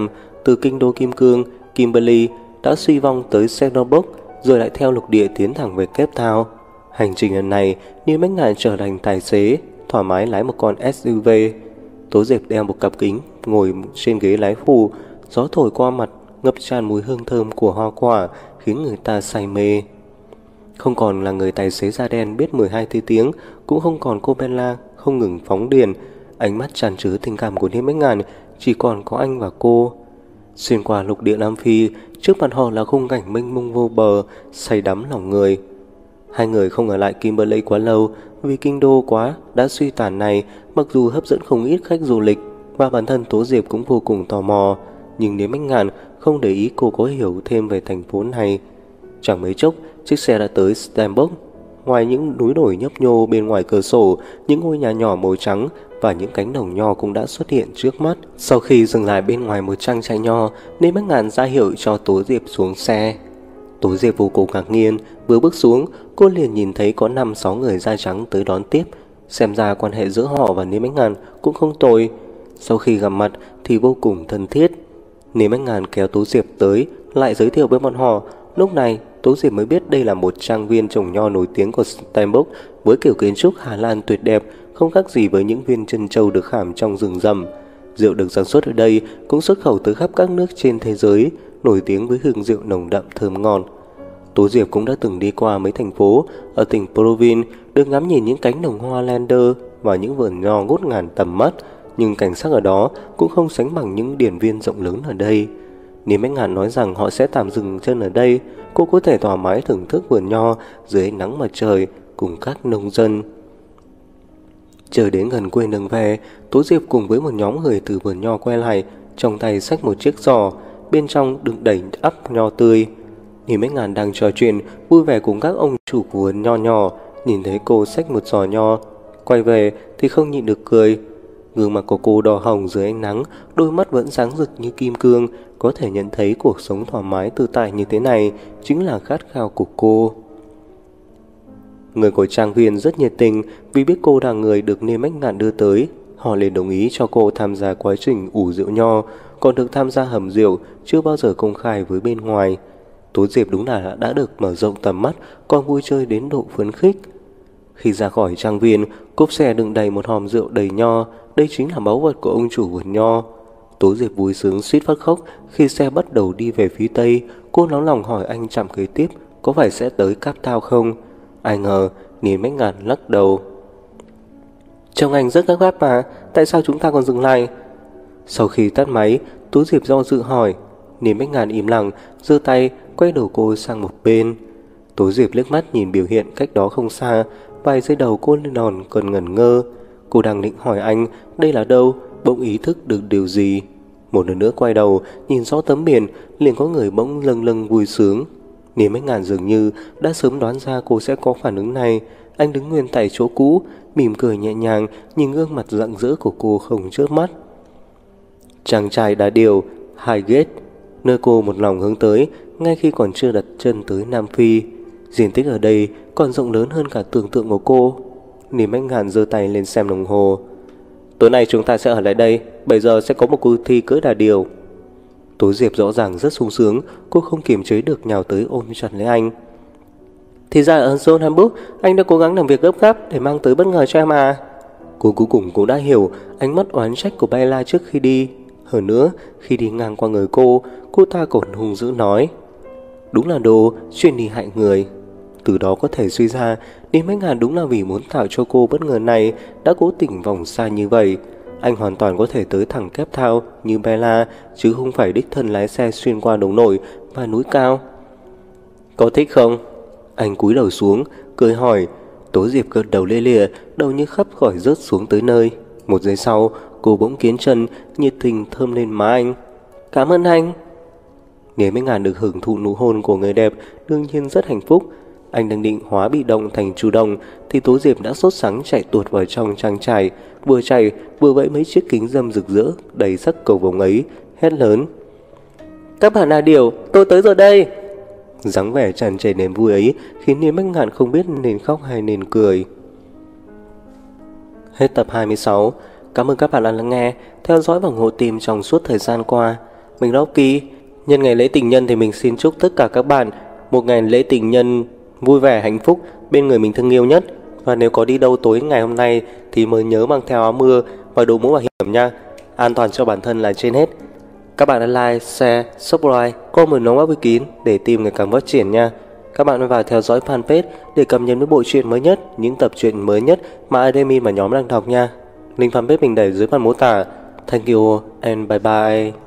từ kinh đô Kim Cương, Kimberley đã suy vong tới Stellenbosch, rồi lại theo lục địa tiến thẳng về Cape Town. Hành trình lần này, Neil McGann trở thành tài xế, thoải mái lái một con SUV. Tố Diệp đeo một cặp kính, ngồi trên ghế lái phụ, gió thổi qua mặt, ngập tràn mùi hương thơm của hoa quả, khiến người ta say mê. Không còn là người tài xế da đen biết 12 thứ tiếng, cũng không còn cô Bella không ngừng phóng điền. Ánh mắt tràn chứa tình cảm của Neil McGann chỉ còn có anh và cô. Xuyên qua lục địa Nam Phi, trước mặt họ là khung cảnh mênh mông vô bờ, say đắm lòng người. Hai người không ở lại Kimberley quá lâu, vì kinh đô quá đã suy tàn này, mặc dù hấp dẫn không ít khách du lịch và bản thân Tố Diệp cũng vô cùng tò mò, nhưng Neil McGann không để ý cô có hiểu thêm về thành phố này. Chẳng mấy chốc, chiếc xe đã tới Stellenbosch. Ngoài những núi đồi nhấp nhô bên ngoài cửa sổ, những ngôi nhà nhỏ màu trắng và những cánh đồng nho cũng đã xuất hiện trước mắt. Sau khi dừng lại bên ngoài một trang trại nho, Neil McGann ra hiệu cho Tố Diệp xuống xe. Tố Diệp vô cùng ngạc nhiên, vừa bước xuống, cô liền nhìn thấy có 5-6 người da trắng tới đón tiếp. Xem ra quan hệ giữa họ và Neil McGann cũng không tồi. Sau khi gặp mặt thì vô cùng thân thiết. Neil McGann kéo Tố Diệp tới, lại giới thiệu với bọn họ. Lúc này, Tố Diệp mới biết đây là một trang viên trồng nho nổi tiếng của Stellenbosch với kiểu kiến trúc Hà Lan tuyệt đẹp, không khác gì với những viên trân châu được khảm trong rừng rậm. Rượu được sản xuất ở đây cũng xuất khẩu tới khắp các nước trên thế giới, nổi tiếng với hương rượu nồng đậm thơm ngon. Tố Diệp cũng đã từng đi qua mấy thành phố ở tỉnh Provence, được ngắm nhìn những cánh đồng hoa lavender và những vườn nho ngút ngàn tầm mắt, nhưng cảnh sắc ở đó cũng không sánh bằng những điền viên rộng lớn ở đây. Neil McGann nói rằng họ sẽ tạm dừng chân ở đây, cô có thể thoải mái thưởng thức vườn nho dưới ánh nắng mặt trời cùng các nông dân. Chờ đến gần quê đường về, Tố Diệp cùng với một nhóm người từ vườn nho quay lại, trong tay xách một chiếc giỏ, bên trong đựng đầy ắp nho tươi. Neil McGann đang trò chuyện vui vẻ cùng các ông chủ của vườn nho nhỏ, nhìn thấy cô xách một giỏ nho quay về thì không nhịn được cười. Gương mặt của cô đỏ hồng dưới ánh nắng, đôi mắt vẫn sáng rực như kim cương. Có thể nhận thấy cuộc sống thoải mái tự tại như thế này chính là khát khao của cô. Người của trang viên rất nhiệt tình, vì biết cô là người được Neil McGann đưa tới. Họ liền đồng ý cho cô tham gia quá trình ủ rượu nho, còn được tham gia hầm rượu chưa bao giờ công khai với bên ngoài. Tố Diệp đúng là đã được mở rộng tầm mắt, còn vui chơi đến độ phấn khích. Khi ra khỏi trang viên, cốp xe đựng đầy một hòm rượu đầy nho. Đây chính là báu vật của ông chủ vườn nho. Tố Diệp vui sướng suýt phát khóc khi xe bắt đầu đi về phía tây. Cô nóng lòng hỏi anh chặng kế tiếp có phải sẽ tới Cape Town không. Ai ngờ Neil McGann lắc đầu. Trông anh rất gấp gáp mà, tại sao chúng ta còn dừng lại? Sau khi tắt máy, Tố Diệp do dự hỏi. Neil McGann im lặng, giơ tay quay đầu cô sang một bên. Tố Diệp liếc mắt nhìn biểu hiện cách đó không xa. Vài giây đầu cô còn ngẩn ngơ. Cô đang định hỏi anh đây là đâu, bỗng ý thức được điều gì. Một lần nữa quay đầu nhìn rõ tấm biển, liền có người bỗng lâng lâng vui sướng. Neil McGann dường như đã sớm đoán ra cô sẽ có phản ứng này. Anh đứng nguyên tại chỗ cũ, mỉm cười nhẹ nhàng, nhìn gương mặt rạng rỡ của cô không chớp mắt. Chàng trai đá điều Highgate, nơi cô một lòng hướng tới ngay khi còn chưa đặt chân tới Nam Phi. Diện tích ở đây còn rộng lớn hơn cả tưởng tượng của cô. Neil McGann giơ tay lên xem đồng hồ. Tối nay chúng ta sẽ ở lại đây, bây giờ sẽ có một cuộc thi cưỡi đà điểu. Tố Diệp rõ ràng rất sung sướng, cô không kiềm chế được nhào tới ôm chặt lấy anh. Thì ra ở Stellenbosch, anh đã cố gắng làm việc gấp gáp để mang tới bất ngờ cho em à. Cô cuối cùng cũng đã hiểu ánh mắt oán trách của Bella trước khi đi. Hơn nữa, khi đi ngang qua người cô ta còn hung dữ nói. Đúng là đồ chuyên đi hại người. Từ đó có thể suy ra Neil McGann đúng là vì muốn tạo cho cô bất ngờ này đã cố tình vòng xa như vậy. Anh hoàn toàn có thể tới thẳng Cape Town như Bella, chứ không phải đích thân lái xe xuyên qua đồng nổi và núi cao. Có thích không? Anh cúi đầu xuống, cười hỏi. Tố Diệp gật đầu lia lịa, đầu như khắp khỏi rớt xuống tới nơi. Một giây sau, cô bỗng kiến chân, nhiệt tình thơm lên má anh. Cảm ơn anh. Neil McGann được hưởng thụ nụ hôn của người đẹp, đương nhiên rất hạnh phúc. Anh đang định hóa bị động thành chủ động thì Tố Diệp đã sốt sắng chạy tuột vào trong trang trại, vừa chạy vừa vẫy mấy chiếc kính râm rực rỡ đầy sắc cầu vồng ấy, hét lớn. Các bạn là điều, tôi tới rồi đây. Dáng vẻ tràn trề niềm vui ấy khiến Neil McGann không biết nên khóc hay nên cười. Hết tập 26. Cảm ơn các bạn đã lắng nghe, theo dõi và ủng hộ team trong suốt thời gian qua. mình Rocky. Nhân ngày lễ tình nhân thì mình xin chúc tất cả các bạn một ngày lễ tình nhân vui vẻ, hạnh phúc bên người mình thương yêu nhất. Và nếu có đi đâu tối ngày hôm nay thì mới nhớ mang theo áo mưa và đội mũ bảo hiểm nha. An toàn cho bản thân là trên hết. Các bạn hãy like, share, subscribe, comment đóng góp ý kín để team ngày càng phát triển nha. Các bạn hãy vào theo dõi fanpage để cập nhật những bộ truyện mới nhất, những tập truyện mới nhất mà admin và nhóm đang đọc nha. Link fanpage mình để dưới phần mô tả. Thank you and bye bye.